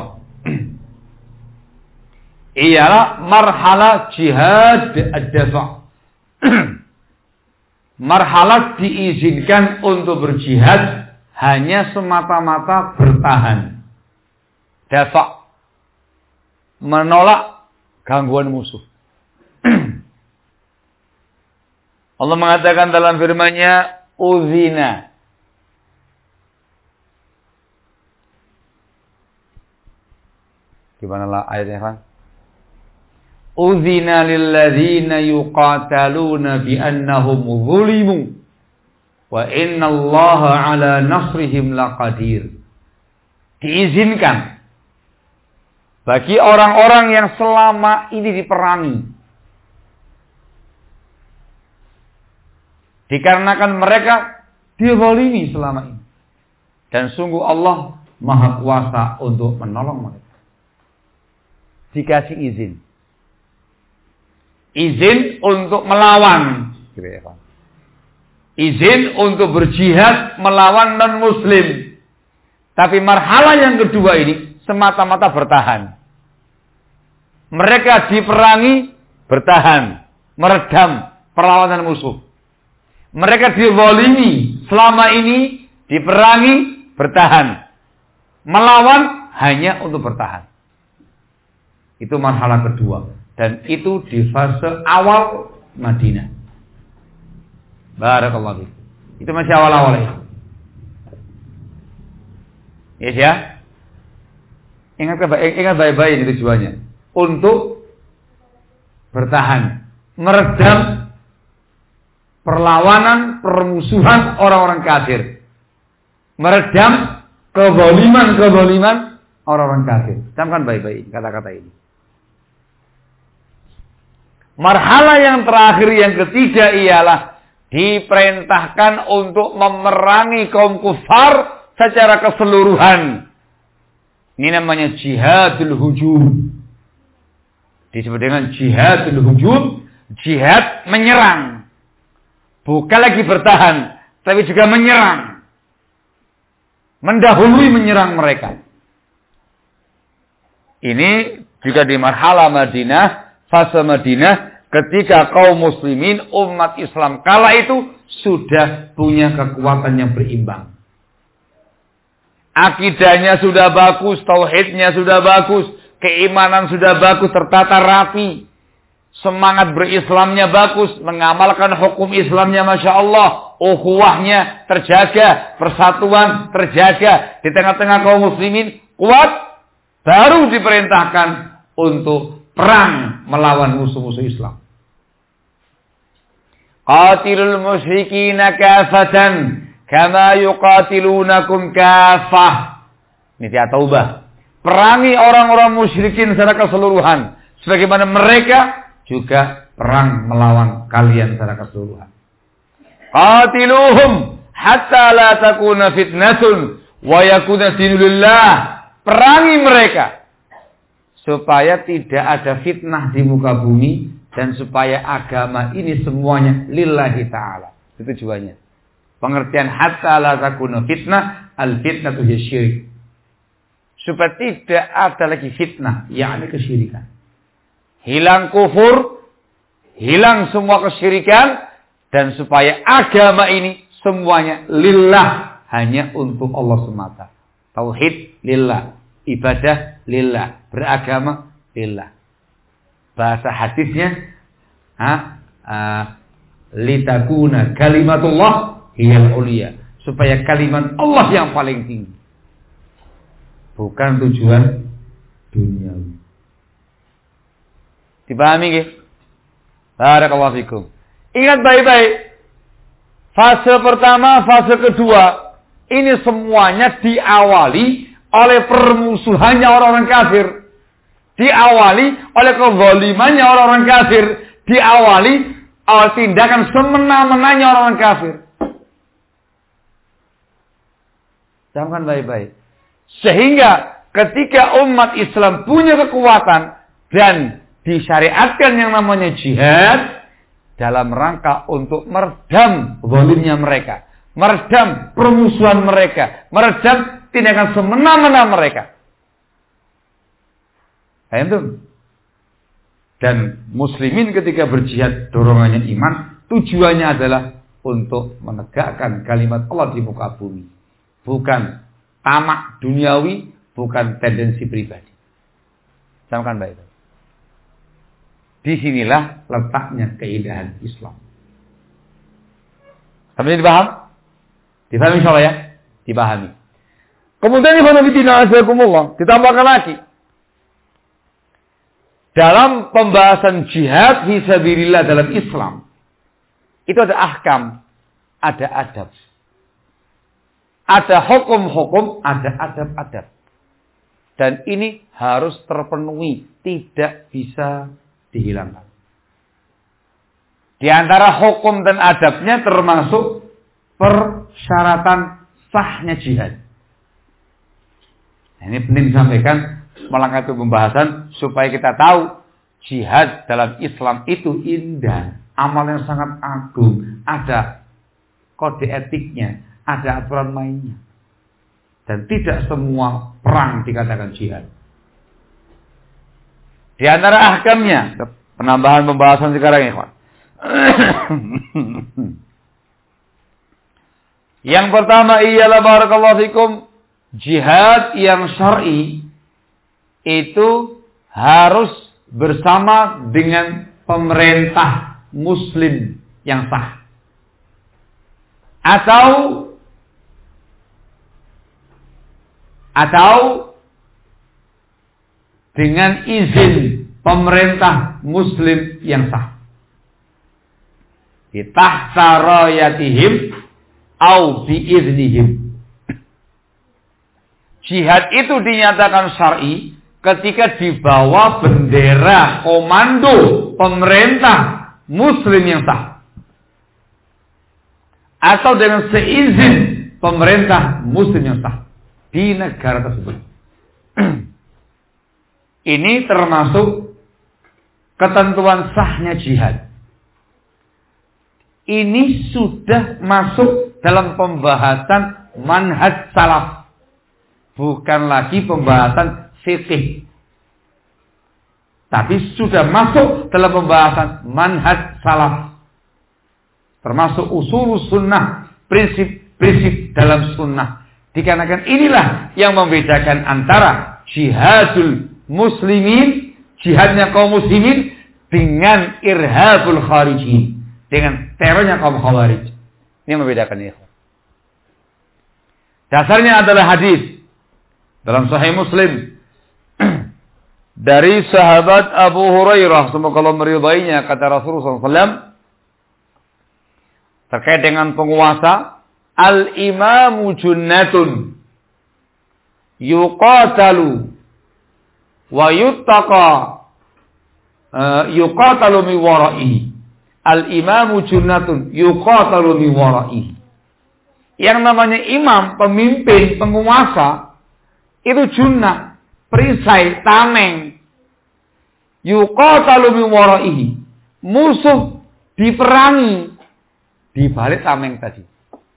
ialah marhalah jihad ad-dafa'. Marhalah diizinkan untuk berjihad hanya semata-mata bertahan. Dafa', menolak gangguan musuh. Allah mengatakan dalam firman-Nya, uzina. Gimana lah ayatnya, kan? Uzina lilladzina yuqataluna biannahum zulimu wa innallaha ala nasrihim laqadir. Diizinkan bagi orang-orang yang selama ini diperangi, dikarenakan mereka dizalimi selama ini, dan sungguh Allah Maha Kuasa untuk menolong mereka. Dikasih izin untuk melawan, izin untuk berjihad melawan non-muslim. Tapi marhalah yang kedua ini semata-mata bertahan. Mereka diperangi, bertahan, meredam perlawanan musuh. Mereka dizalimi selama ini, diperangi, bertahan. Melawan hanya untuk bertahan. Itu marhalah kedua. Dan itu di fase awal Madinah. Barakallahu fiik. Itu masih awal-awal ya. Yes ya. Ingat baik-baik ini tujuannya. Untuk bertahan, meredam perlawanan, permusuhan orang-orang kafir. Meredam kezaliman orang-orang kafir. Camkan baik-baik kata-kata ini. Marhalah yang terakhir, yang ketiga ialah diperintahkan untuk memerangi kaum kufar secara keseluruhan. Ini namanya jihadul hujum. Disebut dengan jihadul hujum, jihad menyerang. Bukan lagi bertahan, tapi juga menyerang. Mendahului menyerang mereka. Ini juga di marhalah Madinah, fase Madinah, ketika kaum muslimin, umat Islam kala itu sudah punya kekuatan yang berimbang. Akidahnya sudah bagus, tauhidnya sudah bagus, keimanan sudah bagus, tertata rapi. Semangat berislamnya bagus, mengamalkan hukum Islamnya Masya Allah. Ukhuwahnya terjaga, persatuan terjaga. Di tengah-tengah kaum muslimin kuat, baru diperintahkan untuk perang melawan musuh-musuh Islam. Qatilul musyrikina kafatan kama yuqatilunakum kafah. Ini ayat Taubah. Perangi orang-orang musyrikin secara keseluruhan, sebagaimana mereka juga perang melawan kalian secara keseluruhan. Qatiluhum hatta la takuna fitnatun wa yakuna dinulillah. Perangi mereka supaya tidak ada fitnah di muka bumi dan supaya agama ini semuanya lillahi ta'ala. Itu tujuannya. Pengertian hatta la takuna fitnah, al-fitnatu hiya syirik. Supaya tidak ada lagi fitnah, yakni kesyirikan. Hilang kufur, hilang semua kesyirikan, dan supaya agama ini semuanya lillah, hanya untuk Allah semata. Tauhid lillah, ibadah lillah, beragama lillah. Bahasa hadisnya litakuna kalimatullah hiyal ulia, supaya kalimat Allah yang paling tinggi, bukan tujuan duniawi. Dipahami nggih? Barakallahu fikum. Ingat baik-baik. Fase pertama, fase kedua, ini semuanya diawali oleh permusuhannya orang-orang kafir. Diawali oleh kezalimannya orang-orang kafir. Diawali oleh tindakan semena-menanya orang-orang kafir. Camkan baik-baik. Sehingga ketika umat Islam punya kekuatan dan disyariatkan yang namanya jihad dalam rangka untuk meredam zalimnya mereka, meredam permusuhan mereka, meredam tindakan semena-mena mereka. Itu. Dan muslimin ketika berjihad dorongannya iman, tujuannya adalah untuk menegakkan kalimat Allah di muka bumi. Bukan tamak duniawi, bukan tendensi pribadi. Camkan baik-baik. Disinilah letaknya keindahan Islam. Sampai dipaham? Dipahami insyaallah ya? Dipahami. Kemudian ditambahkan lagi. Dalam pembahasan jihad fisabilillah dalam Islam, itu ada ahkam, ada adab. Ada hukum-hukum, ada adab-adab. Dan ini harus terpenuhi, tidak bisa dihilangkan. Di antara hukum dan adabnya termasuk persyaratan sahnya jihad. Ini penting disampaikan melangkah ke pembahasan supaya kita tahu jihad dalam Islam itu indah, amal yang sangat agung, ada kode etiknya, ada aturan mainnya. Dan tidak semua perang dikatakan jihad. Di antara ahkamnya, penambahan pembahasan sekarang ya, kawan. Yang pertama ialah barakallahu fikum, jihad yang syar'i itu harus bersama dengan pemerintah muslim yang sah. Atau dengan izin pemerintah muslim yang sah. Tahta rayatihim au biiznihim. Jihad itu dinyatakan syar'i ketika di bawah bendera komando pemerintah muslim yang sah. Atau dengan seizin pemerintah muslim yang sah di negara tersebut. Ini termasuk ketentuan sahnya jihad. Ini sudah masuk dalam pembahasan manhaj salaf. Bukan lagi pembahasan fikih. Tapi sudah masuk dalam pembahasan manhaj salaf. Termasuk usul sunnah, prinsip-prinsip dalam sunnah. Dikarenakan inilah yang membedakan antara jihadul muslimin, jihadnya kaum muslimin, dengan irhabul kharijin, dengan terornya kaum khawarij. Ini membedakan ini. Dasarnya adalah hadis dalam Sahih Muslim dari sahabat Abu Hurairah, semoga Allah meridainya, kata Rasulullah SAW terkait dengan penguasa, al-imamu junnatun yuqatalu wa yuttaqa yuqatalu min wara'ihi. Al-imamu junnatun yuqatalu min wara'ihi. Yang namanya imam, pemimpin, penguasa, itu junnah, perisai, tameng. Yuqatalu min wara'ihi. Musuh diperangi di balik tameng tadi.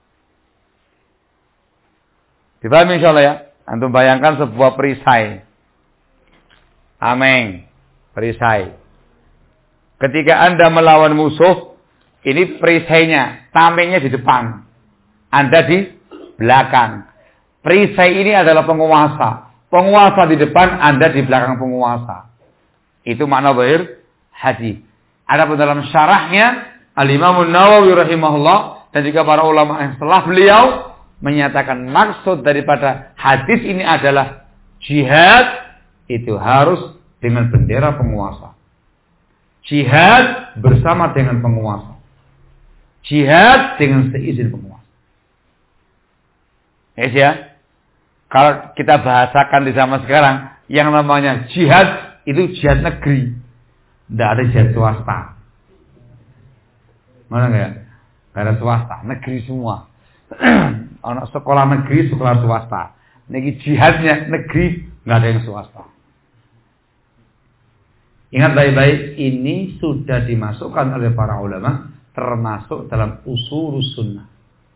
Dipahami insyaallah ya? Antum bayangkan sebuah perisai. Tameng, perisai. Ketika Anda melawan musuh, ini perisainya, tamengnya di depan. Anda di belakang. Perisai ini adalah penguasa. Penguasa di depan, Anda di belakang penguasa. Itu makna zahir hadis. Adapun dalam syarahnya Al-Imam Nawawi rahimahullah dan juga para ulama yang setelah beliau menyatakan maksud daripada hadis ini adalah jihad itu harus dengan bendera penguasa. Jihad bersama dengan penguasa. Jihad dengan seizin penguasa. Ya. Kalau kita bahasakan di zaman sekarang, yang namanya jihad itu jihad negeri. Tidak ada jihad swasta. Mana enggak? Tidak ada swasta, negeri semua. Anak sekolah negeri, sekolah swasta. Ini jihadnya negeri, nggak ada yang swasta. Ingat baik-baik, ini sudah dimasukkan oleh para ulama, termasuk dalam usul sunnah.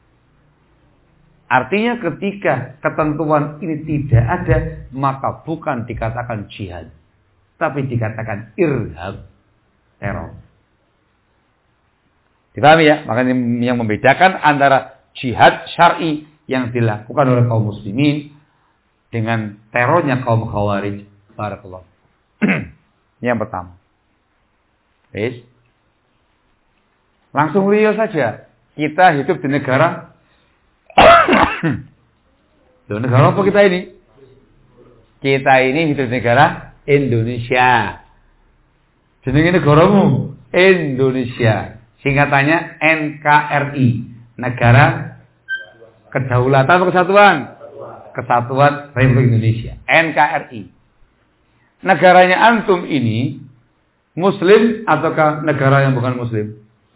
Artinya ketika ketentuan ini tidak ada, maka bukan dikatakan jihad, tapi dikatakan irhab, teror. Dipahami ya? Makanya yang membedakan antara jihad syar'i yang dilakukan oleh kaum muslimin dengan terornya kaum khawarij. Barakallah. Yang pertama. Baik. Langsung real saja. Kita hidup di negara negara apa kita ini? Kita ini hidup di negara Indonesia. Jenenge negaramu Indonesia. Singkatannya NKRI. Negara Kedaulatan atau Kesatuan? Kesatuan Republik Indonesia. NKRI. Negaranya antum ini Muslim ataukah negara yang bukan Muslim?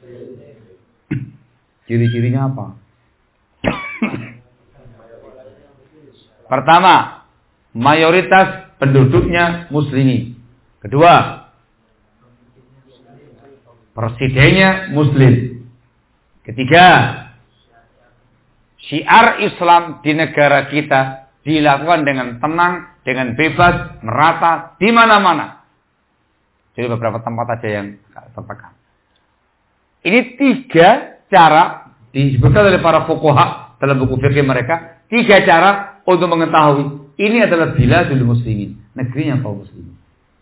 Ciri-cirinya apa? Pertama, mayoritas penduduknya Muslimin. Kedua, presidennya Muslim. Ketiga, syiar Islam di negara kita dilakukan dengan tenang, dengan bebas, merata, di mana-mana. Jadi beberapa tempat aja yang tertekan. Ini 3 cara disebutkan oleh para fuqaha dalam buku fikih mereka. 3 cara untuk mengetahui ini adalah biladul muslimin, negerinya kaum muslimin.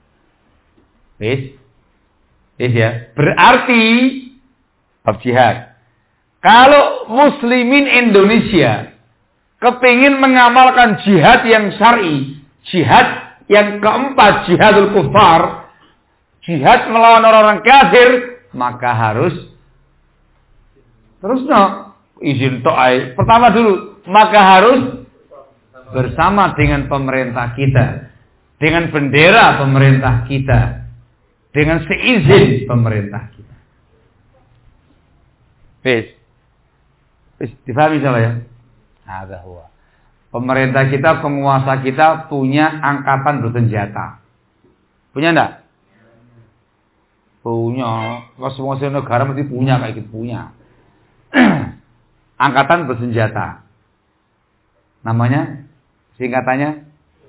Ya. Berarti bab jihad. Kalau muslimin Indonesia kepingin mengamalkan jihad yang syar'i, jihad yang keempat, jihadul kufar, jihad melawan orang-orang kafir, maka harus izin to'ai. Pertama dulu, maka harus bersama dengan pemerintah kita, dengan bendera pemerintah kita, dengan seizin pemerintah kita. Difahami salah ya? Ada huwa. Pemerintah kita, penguasa kita punya angkatan bersenjata. Punya enggak? Punya. Kalau semua negara mesti punya kayak gitu, punya. Angkatan bersenjata. Namanya? Singkatannya?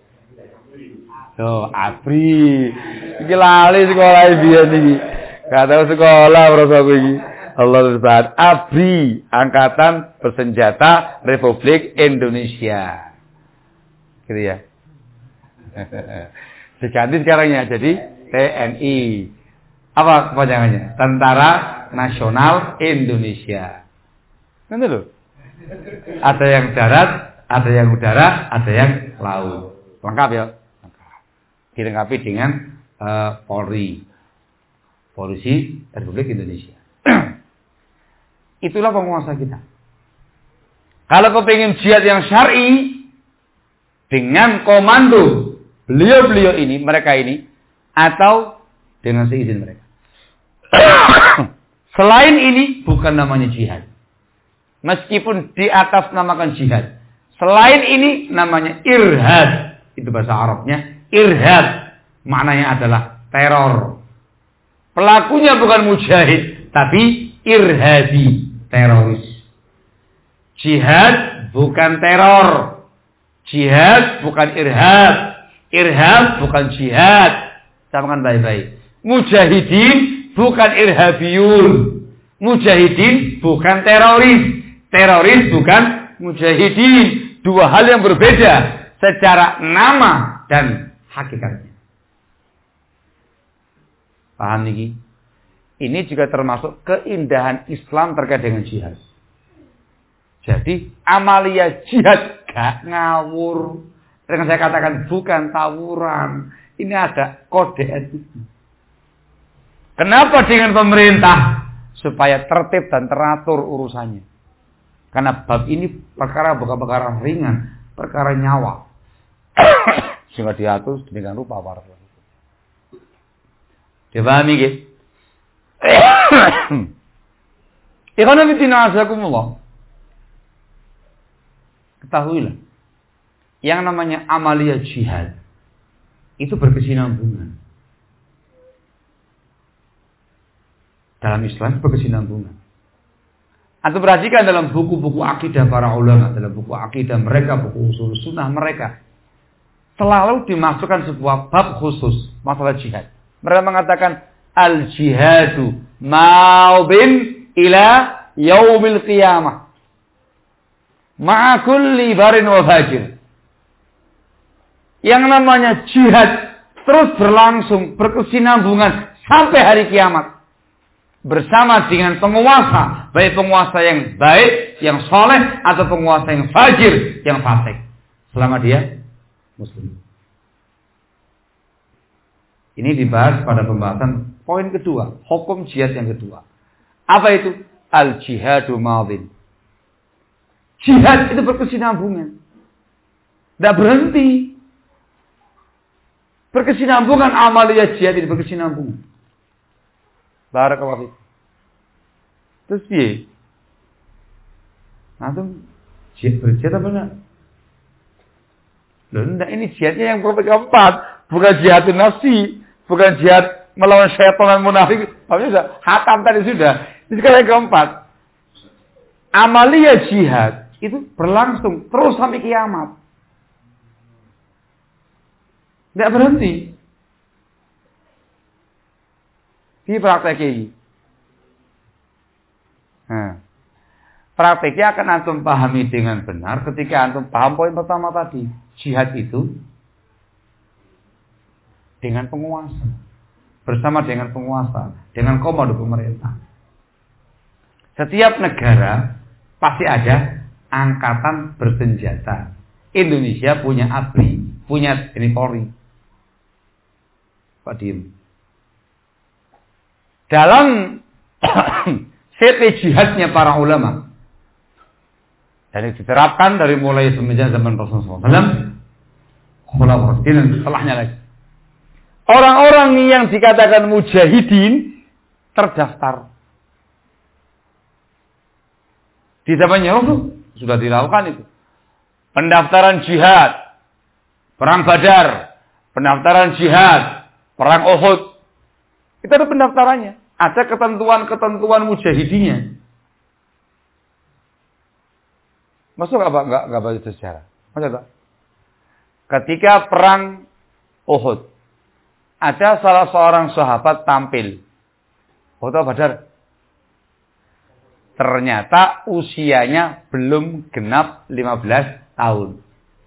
ABRI. Iki lali sekolah biyen iki. Gak tahu sekolah prosoku iki. Allah Subhanahu ABRI, Angkatan Bersenjata Republik Indonesia. Gitu ya. Diganti sekarang ya jadi TNI. Apa kepanjangannya? Tentara Nasional Indonesia. Nanti loh. Ada yang darat, ada yang udara, ada yang laut. Lengkap ya? Lengkap. Dilengkapi dengan Polri. Polisi Republik Indonesia. Itulah penguasa kita. Kalau kepingin jihad yang syar'i dengan komando beliau-beliau ini, mereka ini, atau dengan seizin mereka. Selain ini bukan namanya jihad. Meskipun di atas namakan jihad. Selain ini namanya irhad. Itu bahasa Arabnya. Irhad. Maknanya adalah teror. Pelakunya bukan mujahid. Tapi irhadi. Teroris. Jihad bukan teror. Jihad bukan irhad. Irhad bukan jihad. Samakan baik-baik. Mujahidin bukan irhabiyun. Mujahidin bukan teroris. Teroris bukan mujahidin. Dua hal yang berbeda secara nama dan hakikatnya. Paham niki? Ini juga termasuk keindahan Islam terkait dengan jihad. Jadi amalia jihad gak ngawur. Dengan saya katakan bukan tawuran. Ini ada kode etiknya. Kenapa dengan pemerintah? Supaya tertib dan teratur urusannya. Karena bab ini perkara bukan perkara ringan, perkara nyawa. Sehingga diatur dengan rupa para ulama. Dipahami nggih? Ikhwan fillah azakumullah. Ketahuilah, yang namanya amalia jihad itu berkesinambungan. Dalam Islam berkesinambungan. Atau perhatikan dalam buku-buku akidah para ulama, dalam buku akidah mereka, buku usul sunnah mereka, selalu dimasukkan sebuah bab khusus masalah jihad. Mereka mengatakan al-jihadu ma'ubin ila yaumil qiyamah ma'a kulli barin wa fajir. Yang namanya jihad terus berlangsung, berkesinambungan sampai hari kiamat. Bersama dengan penguasa, baik penguasa yang baik, yang soleh, atau penguasa yang fajir, yang fasik, selama dia muslim. Ini dibahas pada pembahasan poin kedua, hukum jihad yang kedua. Apa itu? Al-jihadu madin. Jihad itu berkesinambungan, tidak berhenti. Berkesinambungan amalia jihad itu berkesinambungan. Barakallahu fiik. Terus piye? Antum berjihad apa enggak? Loh, enggak, ini jihadnya yang keempat, bukan jihadun nafsi, bukan jihad melawan syaitan dan munafik. Tapi sudah hatam tadi sudah. Ini sekarang yang keempat. Amalia jihad itu berlangsung terus sampai kiamat. Enggak berhenti. Di praktek ini. Nah, prakteknya akan antum pahami dengan benar ketika antum paham poin pertama tadi. Jihad itu dengan penguasa. Bersama dengan penguasa. Dengan komando pemerintah. Setiap negara pasti ada angkatan bersenjata. Indonesia punya ABRI, punya TNI Polri. Pak Diem. Dalam fikih jihadnya para ulama, dan diterapkan dari mulai semenjak zaman Rasulullah SAW, khulafaur rasyidin dan setelahnya lagi. Orang-orang yang dikatakan mujahidin terdaftar. Di zamannya Rasul sudah dilakukan itu. Pendaftaran jihad, perang Badar, pendaftaran jihad, perang Uhud. Itu ada pendaftarannya. Ada ketentuan-ketentuan mujahidinya. Masuk enggak baca sejarah? Masa tak? Ketika perang Uhud, ada salah seorang sahabat tampil. Uhud atau Badar? Ternyata usianya belum genap 15 tahun.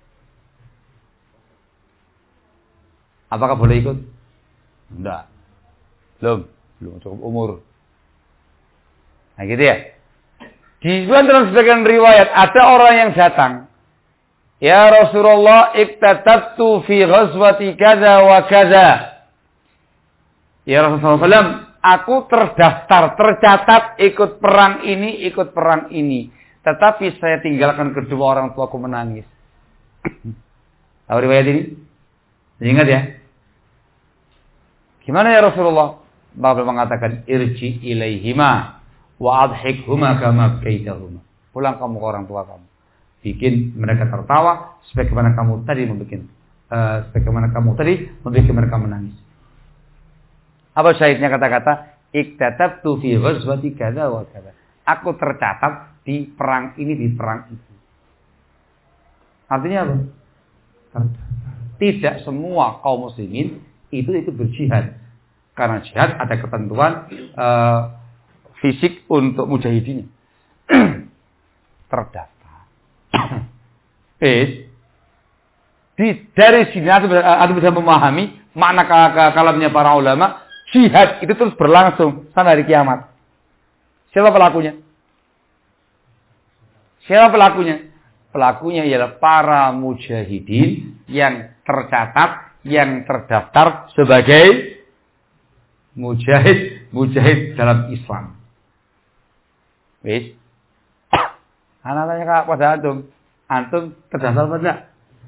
Apakah boleh ikut? Enggak. Belum cukup umur. Nah gitu ya. Di dalam sebagian riwayat ada orang yang datang. Ya Rasulullah, iktatabtu fi ghazwati kaza wa kaza. Ya Rasulullah SAW, aku terdaftar, tercatat ikut perang ini. Tetapi saya tinggalkan kedua orang tuaku menangis. Tahu riwayat ini? Ingat ya? Gimana ya Rasulullah? Bapak mengatakan irji ilaihima wa adhikhuma kama kaitahuma. Pulang kamu ke orang tua kamu. Bikin mereka tertawa sebagaimana kamu tadi membuat mereka menangis. Apa syahidnya kata-kata iktatabtu fi ghazwati kadza wa kadza. Aku tercatat di perang ini, di perang itu. Artinya apa? Tidak semua kaum muslimin itu berjihad. Karena jihad ada ketentuan fisik untuk mujahidin. Terdaftar. Dari sini Anda bisa memahami makna kalamnya para ulama. Jihad itu terus berlangsung sampai hari kiamat. Siapa pelakunya? Siapa pelakunya? Pelakunya ialah para mujahidin yang tercatat, yang terdaftar sebagai mujahid dalam Islam. Wis. Anak tanya Kak pada antum terdaftar apa enggak?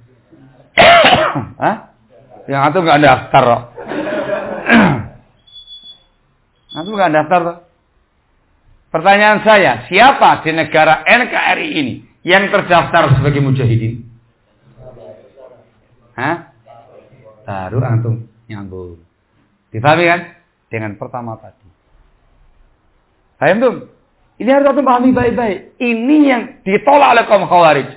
Hah? Yang antum enggak daftar kok. Antum enggak daftar kok. Pertanyaan saya, siapa di negara NKRI ini yang terdaftar sebagai mujahidin? Hah? Baru antum nyambung. Difahami kan? Dengan pertama tadi. Paham tuh? Ini harus antum pahami baik-baik. Ini yang ditolak oleh kaum Khawarij.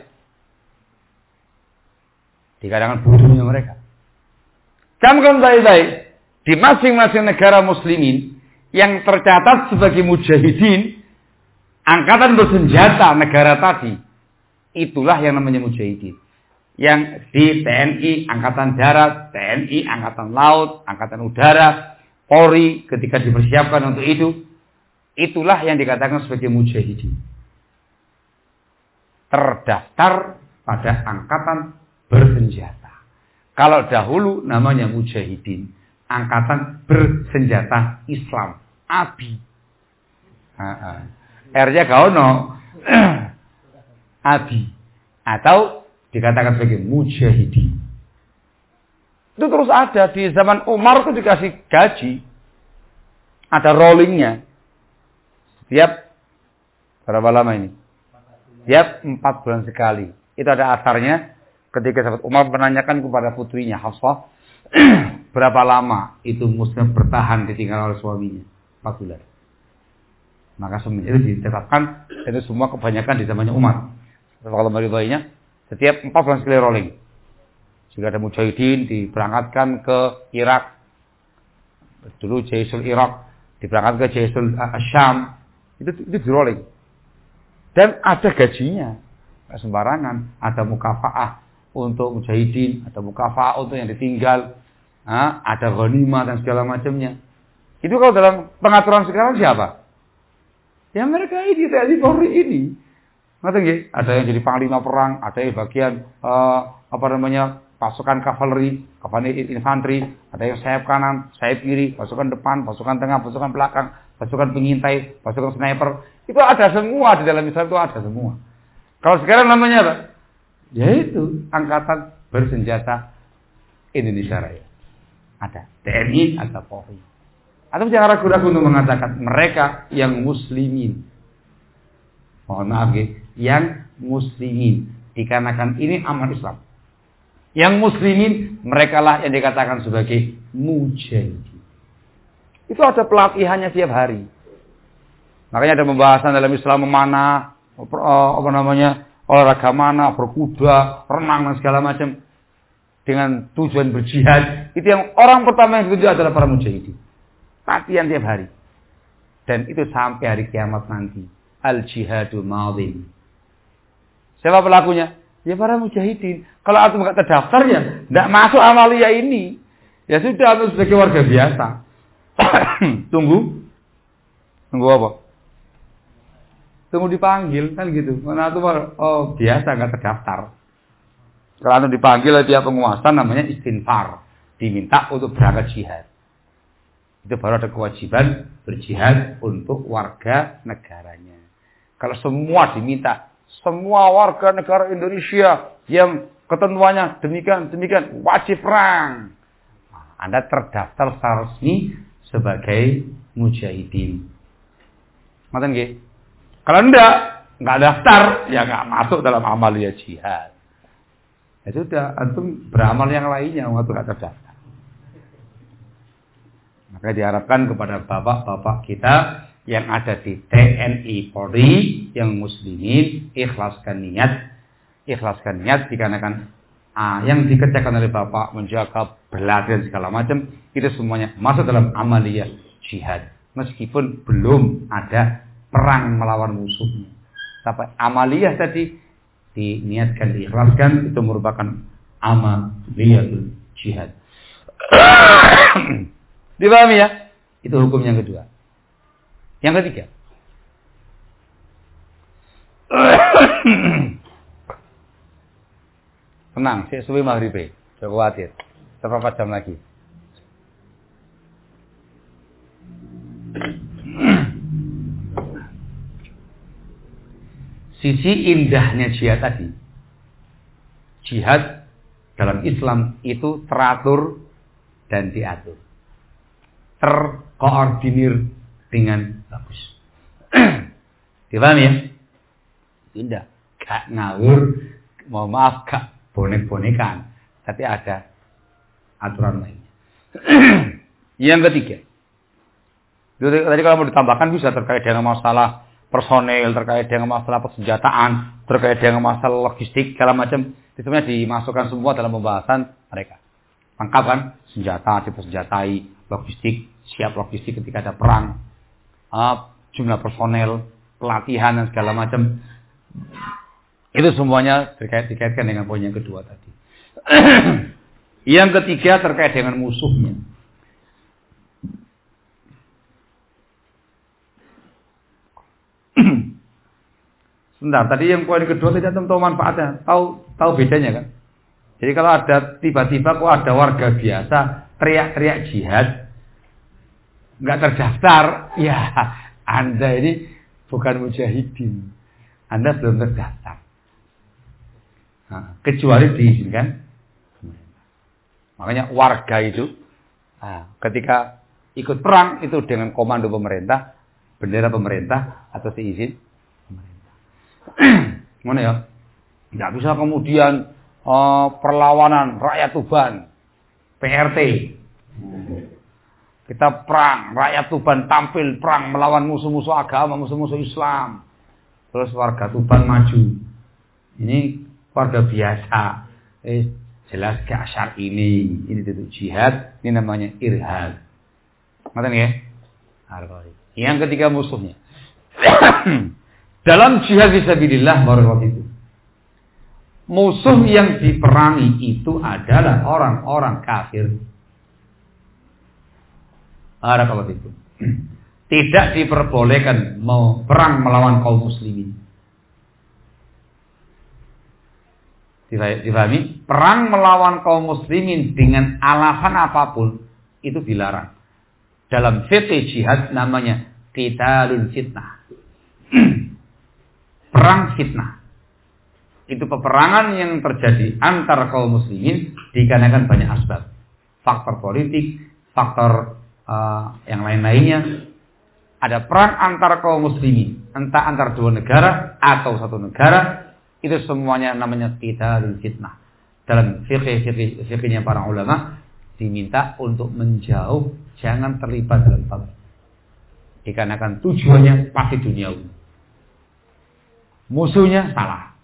Dikatakan bodohnya mereka. Camkan baik-baik. Di masing-masing negara muslimin yang tercatat sebagai mujahidin, angkatan bersenjata negara tadi, itulah yang namanya mujahidin. Yang di TNI, Angkatan Darat, TNI, Angkatan Laut, Angkatan Udara, Polri, ketika dipersiapkan untuk itu, itulah yang dikatakan sebagai mujahidin. Terdaftar pada angkatan bersenjata. Kalau dahulu namanya mujahidin, angkatan bersenjata Islam. ABI. R-nya gaono. ABI. Atau dikatakan sebagai mujahidin. Itu terus ada. Di zaman Umar itu dikasih gaji. Ada rollingnya. Setiap berapa lama ini? Setiap 4 bulan sekali. Itu ada asarnya. Ketika sahabat Umar menanyakan kepada putrinya Hafsah, berapa lama itu muslim bertahan ditinggal oleh suaminya? 4 bulan. Maka semenjak itu ditetapkan, itu semua kebanyakan di zamannya Umar. Kalau meridhoinya, setiap 4 bulan sekali rolling. Jika ada mujahidin diberangkatkan ke Irak, dulu Jaisul Irak, diberangkat ke Jaisul Syam, itu di rolling. Dan ada gajinya, sembarangan. Ada mukafaah untuk mujahidin, ada mukafaah untuk yang ditinggal, ada ghanimah dan segala macamnya. Itu kalau dalam pengaturan sekarang siapa? Ya mereka ini, TNI Polri ini. Ngerti nggih? Ada yang jadi panglima perang, ada yang bagian pasukan kavaleri, infanteri, ada yang sayap kanan, sayap kiri, pasukan depan, pasukan tengah, pasukan belakang, pasukan pengintai, pasukan sniper. Itu ada semua di dalam Islam, itu ada semua. Kalau sekarang namanya apa? Yaitu angkatan bersenjata Indonesia Raya. Ada TNI, ada Polri. Atau jangan ragu-ragu untuk mengatakan mereka yang muslimin. Mohon maaf ya, yang muslimin. Dikarenakan ini amal Islam. Yang muslimin, mereka lah yang dikatakan sebagai mujahidin. Itu ada pelatihannya setiap hari. Makanya ada pembahasan dalam Islam memanah, olahraga mana, berkuda, renang dan segala macam. Dengan tujuan berjihad. Itu yang orang pertama yang dituju adalah para mujahidin. Latihan tiap hari. Dan itu sampai hari kiamat nanti. Al-jihadu madhin. Siapa pelakunya? Ya para mujahidin. Kalau antum enggak terdaftar ya enggak masuk amalia ini. Ya sudah, antum sebagai warga biasa. Tunggu apa? Tunggu dipanggil kan gitu. Mana antum biasa enggak terdaftar. Kalau antum dipanggil oleh penguasa namanya istinfar. Diminta untuk berangkat jihad. Itu baru ada kewajiban berjihad untuk warga negaranya. Kalau semua diminta, semua warga negara Indonesia yang ketentuannya demikian wajib perang. Anda terdaftar secara resmi sebagai mujahidin. Ngoten nggih? Kalau enggak daftar, ya enggak masuk dalam amalia jihad. Ya sudah, antum beramal yang lainnya waktu enggak terdaftar. Maka diharapkan kepada bapak-bapak kita yang ada di TNI Polri yang muslimin ikhlaskan niat dikarenakan yang dikerjakan oleh bapak menjaga belajar segala macam itu semuanya masuk dalam amaliyah jihad meskipun belum ada perang melawan musuhnya. Tapi amaliyah tadi diniatkan, diikhlaskan, itu merupakan amaliyatul jihad. Dipahami ya? Itu hukum yang kedua. Yang ketiga. Tenang, saya suwi maghrib. Jangan khawatir. Berapa jam lagi? Sisi indahnya jihad tadi. Jihad dalam Islam itu teratur dan diatur. Terkoordinir dengan bagus. Dipahami ya? Indah. Gak ngawur, mohon maaf, gak bonek-bonekan. Tapi ada aturan lainnya. Yang ketiga. Tadi kalau mau ditambahkan bisa terkait dengan masalah personel, terkait dengan masalah persenjataan, terkait dengan masalah logistik, segala macam. Itu sebenarnya dimasukkan semua dalam pembahasan mereka. Lengkap kan? Senjata, dipersenjatai, logistik, siap logistik ketika ada perang, jumlah personel, pelatihan dan segala macam. Itu semuanya dikaitkan dengan poin yang kedua tadi. Yang ketiga terkait dengan musuhnya. Sebentar, tadi yang poin kedua tidak tahu manfaatnya, tahu bedanya kan? Jadi kalau ada tiba-tiba kok ada warga biasa teriak-teriak jihad, nggak terdaftar, ya Anda ini bukan mujahidin, Anda belum terdaftar. Nah, kecuali diizinkan. Makanya warga itu, ketika ikut perang itu dengan komando pemerintah, bendera pemerintah atau seizin pemerintah. Mana ya? Nggak bisa kemudian perlawanan rakyat Tuban, PRT. Kita perang, rakyat Tuban tampil perang melawan musuh-musuh agama, musuh-musuh Islam. Terus warga Tuban maju. Ini warga biasa. Jelas gak syar'i ini itu jihad, ini namanya irhad. Ngerti ya? Yang ketiga musuhnya. Dalam jihad fisabilillah barakallahu fikum. Musuh yang diperangi itu adalah orang-orang kafir. Barakallahu fikum. Tidak diperbolehkan mau perang melawan kaum muslimin. Difahami? Perang melawan kaum muslimin dengan alasan apapun itu dilarang. Dalam fikih jihad namanya qitalul fitnah. Perang fitnah. Itu peperangan yang terjadi antara kaum muslimin dikarenakan banyak asbab. Faktor politik, faktor yang lain-lainnya. Ada perang antara kaum muslimin, entah antara dua negara atau satu negara, itu semuanya namanya qitalul fitnah. Dalam fikihnya para ulama diminta untuk menjauh, jangan terlibat dalam hal. Dikarenakan tujuannya pasti duniawi. Musuhnya salah.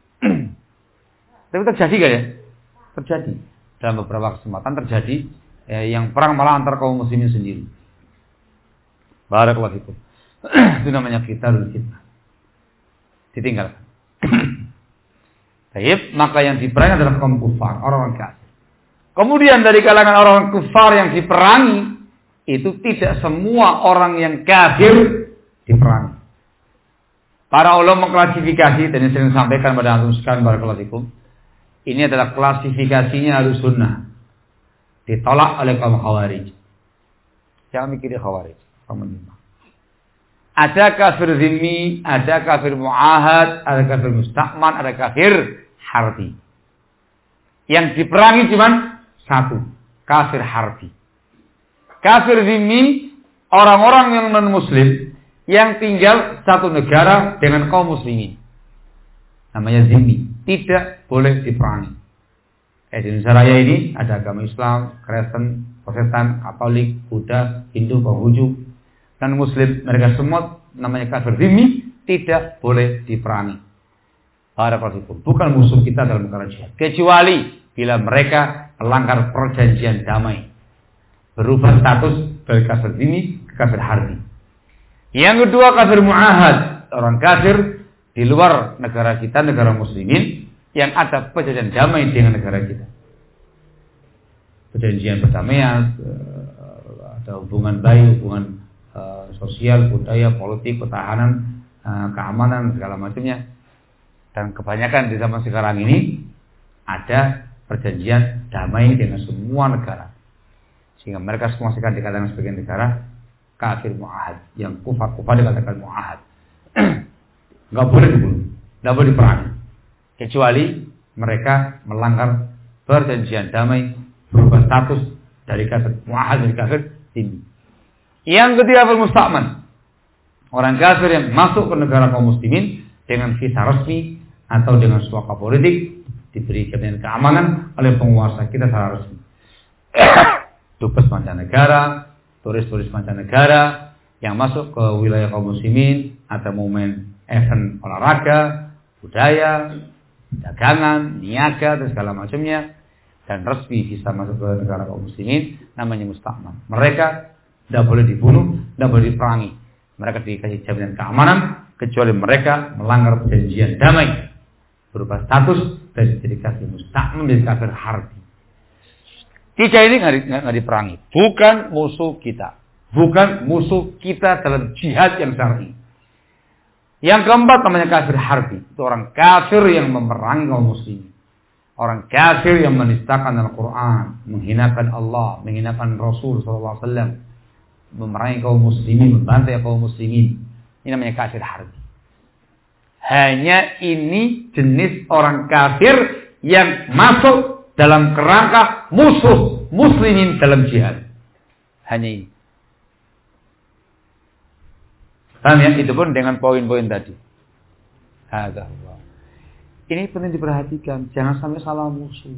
Tapi terjadi gak ya? Terjadi. Dalam beberapa kesempatan terjadi yang perang malah antar kaum muslimin sendiri. Barakallahu fikum. Itu namanya qitalul fitnah. Ditinggalkan. Baik, maka yang diperangi adalah kaum kufar, orang-orang kafir. Kemudian dari kalangan orang kufar yang diperangi, itu tidak semua orang yang kafir diperangi. Para ulama mengklasifikasi, dan yang saya sampaikan pada antum sekalian barakallahu fikum. Ini adalah klasifikasinya Ahlussunnah. Ditolak oleh kaum Khawarij. Jangan mikirin Khawarij, kamu menyimak. Ada kafir zimmi, ada kafir mu'ahad, ada kafir musta'man, ada kafir harbi. Yang diperangi cuma satu, kafir harbi. Kafir zimmi, orang-orang yang non-muslim yang tinggal satu negara dengan kaum muslimin. Namanya zimmi. Tidak boleh diperangi. Di Indonesia Raya ini ada agama Islam, Kristen, Protestan, Katolik, Buddha, Hindu, Konghucu, dan Muslim. Mereka semua namanya kafir zimmi, tidak boleh diperangi. Bukan musuh kita dalam perkara jihad. Kecuali bila mereka melanggar perjanjian damai. Berubah status dari kafir zimmi ke kafir harbi. Yang kedua kafir mu'ahad. Orang kafir di luar negara kita, negara muslimin, yang ada perjanjian damai dengan negara kita. Perjanjian perdamaian, ada hubungan baik, hubungan sosial, budaya, politik, pertahanan, keamanan, segala macamnya. Dan kebanyakan di zaman sekarang ini ada perjanjian damai dengan semua negara. Sehingga mereka semua sekarang dikatakan sebagai negara kafir mu'ahad. Yang kufar-kufar dikatakan mu'ahad. Nggak boleh dibunuh, nggak boleh diperangi. Kecuali mereka melanggar perjanjian damai, berubah status dari kafir mu'ahad dari kafir ini. Yang ketiga, al-musta'man. Orang kafir yang masuk ke negara kaum muslimin dengan visa resmi atau dengan suaka politik, diberi jaminan keamanan oleh penguasa kita secara resmi. Dubes mancanegara, turis-turis mancanegara yang masuk ke wilayah kaum muslimin atau momen event olahraga, budaya, dagangan, niaga, dan segala macamnya, dan resmi bisa masuk ke negara kaum muslimin, namanya musta'man. Mereka tidak boleh dibunuh, tidak boleh diperangi. Mereka dikasih jaminan keamanan, kecuali mereka melanggar perjanjian damai, berubah status dari jadi kafir musta'man menjadi kafir harbi. Tiga ini nggak diperangi, bukan musuh kita, bukan musuh kita dalam jihad yang syar'i. Yang keempat namanya kafir harbi, itu orang kafir yang memerangi kaum muslimin, orang kafir yang menistakan Al-Quran, menghinakan Allah, menghinakan Rasul SAW, memerangi kaum muslimin, membantai kaum muslimin. Ini namanya kafir harbi. Hanya ini jenis orang kafir yang masuk dalam kerangka musuh muslimin dalam jihad. Hanya ini. Paham ya? Itu pun dengan poin-poin tadi. Ini penting diperhatikan. Jangan sampai salah musuh.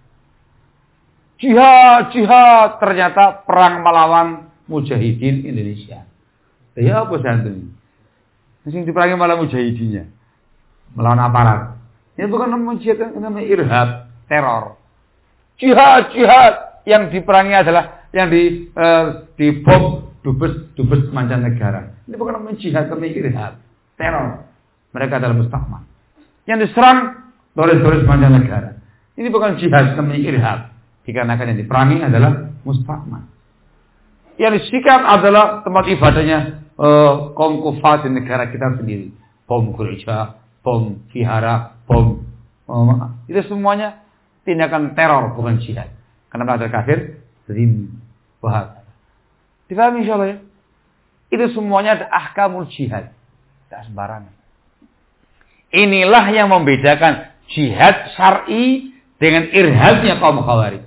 Jihad ternyata perang melawan mujahidin Indonesia. Ya apa santun? Mesti diperangi malah mujahidinnya, melawan aparat. Ini bukan namanya jihad, namanya irhab, teror. Jihad yang diperangi adalah yang dibom dubes mancanegara. Ini bukan namanya jihad, namanya irhab, teror. Mereka adalah musta'man. Yang diserang turis mancanegara. Ini bukan jihad, namanya irhab. Dikarenakan yang diperangi adalah musta'man. Yang disikap adalah tempat ibadahnya kaum kufar di negara kita sendiri. Bom gereja, bom vihara, bom itu semuanya tindakan teror, bukan jihad. Kenapa ada kafir? Zim, bahaya. Difahami insyaallah ya? Itu semuanya ada ahkamul jihad. Tidak sembarangan. Inilah yang membedakan jihad syar'i dengan irhabnya kaum khawarij.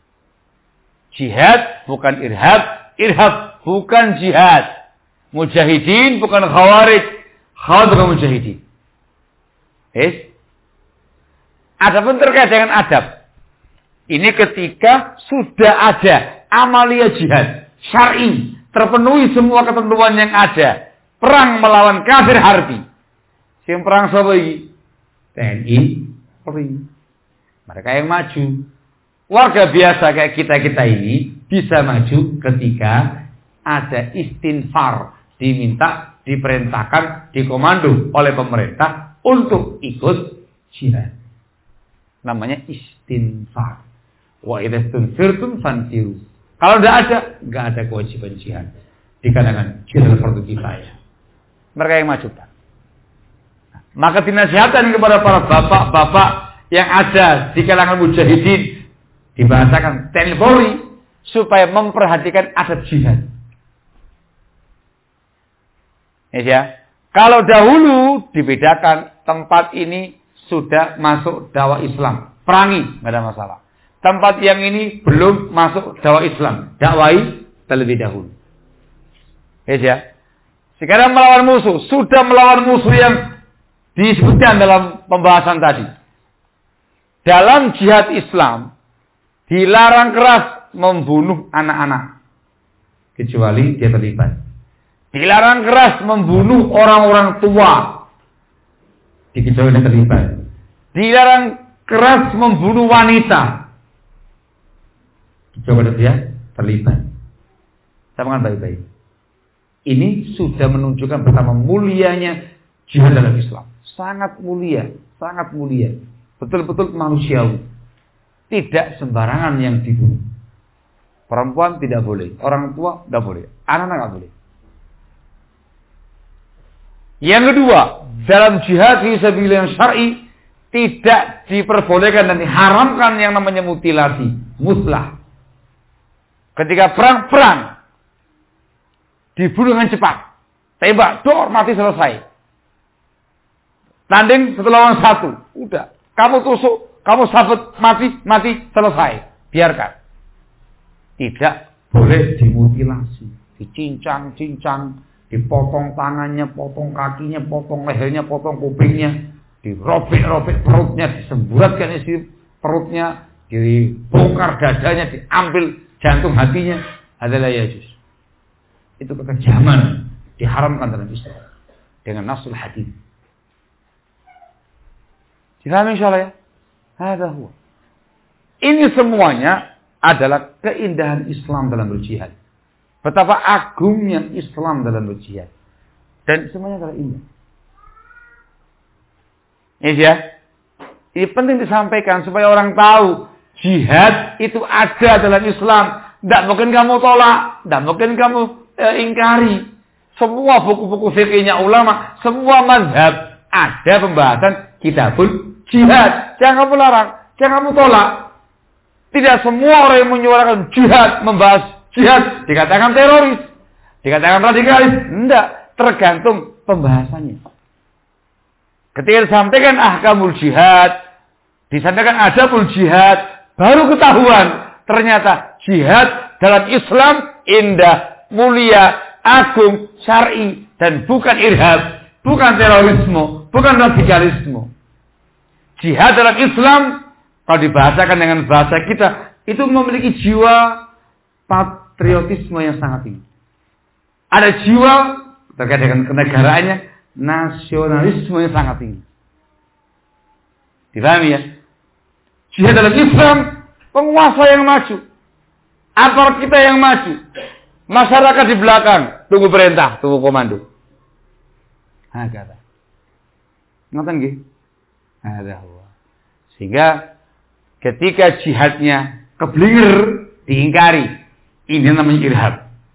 Jihad bukan irhab, irhab bukan jihad. Mujahidin bukan khawarij, khawarij bukan mujahidin. Adapun terkait dengan adab, ini ketika sudah ada amalia jihad syar'i, terpenuhi semua ketentuan yang ada, perang melawan kafir harbi. Yang perang sapa iki? TNI, Polri. Mereka yang maju. Warga biasa kayak kita ini bisa maju ketika ada istinfar, diminta, diperintahkan, dikomando oleh pemerintah untuk ikut jihad. Namanya istinfar. Wa idza istunfirtum fanfiru. Kalau enggak ada kewajiban jihad. Dikarenakan jihad fardu kifayah. Mereka yang maju. Maka dinasihatkan kepada para bapak-bapak yang ada di kalangan mujahidin, dibahasakan TNI Polri supaya memperhatikan adab jihad. Ya, kalau dahulu dibedakan tempat ini sudah masuk dakwah Islam, perangi, nggak ada masalah. Tempat yang ini belum masuk dakwah Islam, dakwai terlebih dahulu. Ya, sekarang melawan musuh, sudah melawan musuh yang disebutkan dalam pembahasan tadi. Dalam jihad Islam dilarang keras membunuh anak-anak kecuali dia terlibat. Dilarang keras membunuh orang-orang tua kecuali dia terlibat. Dilarang keras membunuh wanita kecuali dia terlibat. Sama baik-baik. Ini sudah menunjukkan betapa mulianya jihad dalam Islam. sangat mulia, sangat mulia. Betul-betul manusiawi. Tidak sembarangan yang dibunuh. Perempuan tidak boleh, orang tua tidak boleh, anak-anak tidak boleh. Yang kedua, dalam jihad fi sabilillah syar'i tidak diperbolehkan dan diharamkan yang namanya mutilasi, muslah. Ketika perang dibunuh dengan cepat, tembak, dor, mati, selesai. Tanding setelah lawan satu, udah. Kamu tusuk, kamu sabet, mati, selesai. Biarkan. Tidak boleh dimutilasi, dicincang-cincang, dipotong tangannya, potong kakinya, potong lehernya, potong kupingnya, dirobek-robek perutnya, disemburatkan isi perutnya, dibongkar dadanya, diambil jantung hatinya, adalah yajuz. Itu kekejaman, diharamkan dalam Islam dengan nasul hadis. Difahami insyaallah ya? Hadza huwa. Ini semuanya adalah keindahan Islam dalam berjihad. Betapa agungnya Islam dalam berjihad. Dan semuanya adalah indah. Ya, ini penting disampaikan supaya orang tahu jihad itu ada dalam Islam. Tidak mungkin kamu tolak, tidak mungkin kamu ingkari. Semua buku-buku fikihnya ulama, semua mazhab ada pembahasan kitabul jihad. Jangan kamu larang, jangan kamu tolak. Tidak semua orang yang menyuarakan jihad, membahas jihad, dikatakan teroris, dikatakan radikalis. Tidak, tergantung pembahasannya. Ketika disampaikan ahkamul jihad, disampaikan adabul jihad, baru ketahuan ternyata jihad dalam Islam indah, mulia, agung, syar'i, dan bukan irhab, bukan terorisme, bukan radikalisme. Jihad dalam Islam, kalau dibahasakan dengan bahasa kita, itu memiliki jiwa patriotisme yang sangat tinggi. Ada jiwa terkait dengan kenegaraannya, nasionalisme yang sangat tinggi. Dipahami ya? Jihad dalam Islam, penguasa yang maju, aparat kita yang maju, masyarakat di belakang, tunggu perintah, tunggu komando. Kata. Ngoten nggih? Ada. Sehingga ketika jihadnya keblinger, diingkari, ini namanya irhab.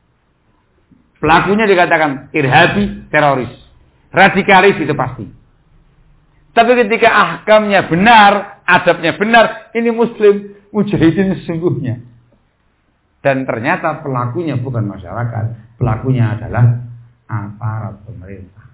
Pelakunya dikatakan irhabi, teroris, radikalis, itu pasti. Tapi ketika ahkamnya benar, adabnya benar, ini muslim, mujahidin sesungguhnya. Dan ternyata pelakunya bukan masyarakat, pelakunya adalah aparat pemerintah.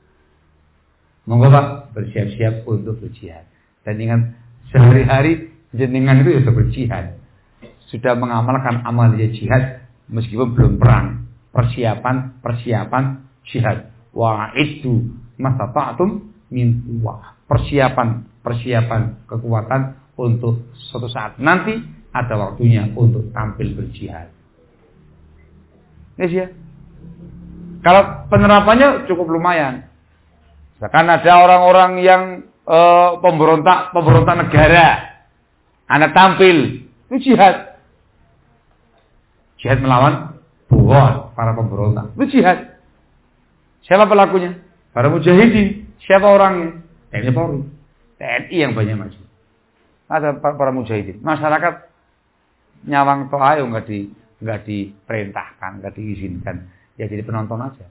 Monggo Pak, bersiap-siap untuk berjihad. Dan ingat, sehari-hari jenengan itu sudah berjihad. Sudah mengamalkan amalia jihad meskipun belum perang. Persiapan jihad. Wa'iddu mastata'tum min quwwah. Persiapan kekuatan untuk suatu saat nanti ada waktunya untuk tampil berjihad. Yes, ya. Kalau penerapannya cukup lumayan. Bahkan ada orang-orang yang pemberontak negara. Anda tampil, itu jihad. Jihad melawan buat para pemberontak. Itu jihad. Siapa pelakunya? Para mujahidin. Siapa orangnya? TNI Polri. TNI yang banyak maju. Ada para mujahidin. Masyarakat nyawang toh ayo nggak diperintahkan, nggak diizinkan. Ya jadi penonton aja.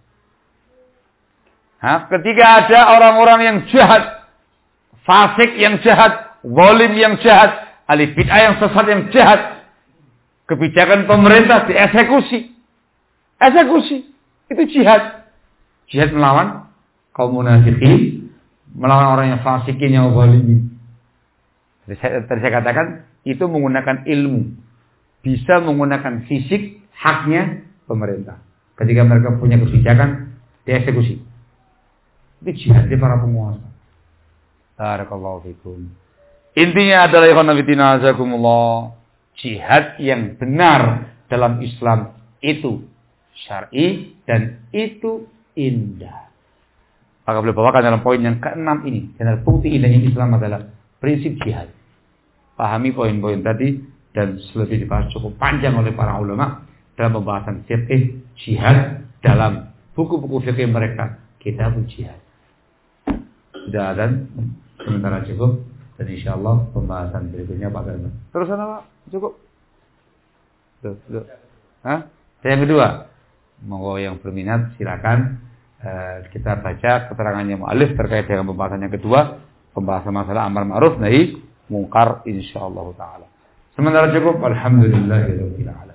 Nah, ketika ada orang-orang yang jahat, fasik yang jahat, zalim yang jahat, ahli bid'ah yang sesat yang jahat, kebijakan pemerintah dieksekusi. Eksekusi itu jihad. Jihad melawan kaum munafikin, melawan orang yang fasikin, yang zalimin. Tadi saya katakan itu menggunakan ilmu, bisa menggunakan fisik, haknya pemerintah. Ketika mereka punya kebijakan, dieksekusi. Itu jihad di para penguasa. Barakallahu fikum. Intinya adalah ikhwan fillah azakumullah, jihad yang benar dalam Islam itu syar'i dan itu indah. Maka boleh bawakan dalam poin yang ke-6 ini. Dan bukti indahnya Islam adalah prinsip jihad. Pahami poin-poin tadi dan selebih dibahas cukup panjang oleh para ulama dalam pembahasan fikih jihad dalam buku-buku fikih mereka, kitab jihad. sudah adzan, sementara cukup. Dan insyaallah pembahasan berikutnya Pak Garman. Terus Pak? Cukup? Tuh. Hah? Yang kedua, monggo yang berminat silakan kita baca keterangannya mu'alif terkait dengan pembahasan yang kedua, pembahasan masalah amar ma'ruf nahi mungkar insyaallah taala. Sementara cukup, alhamdulillahirabbil alamin.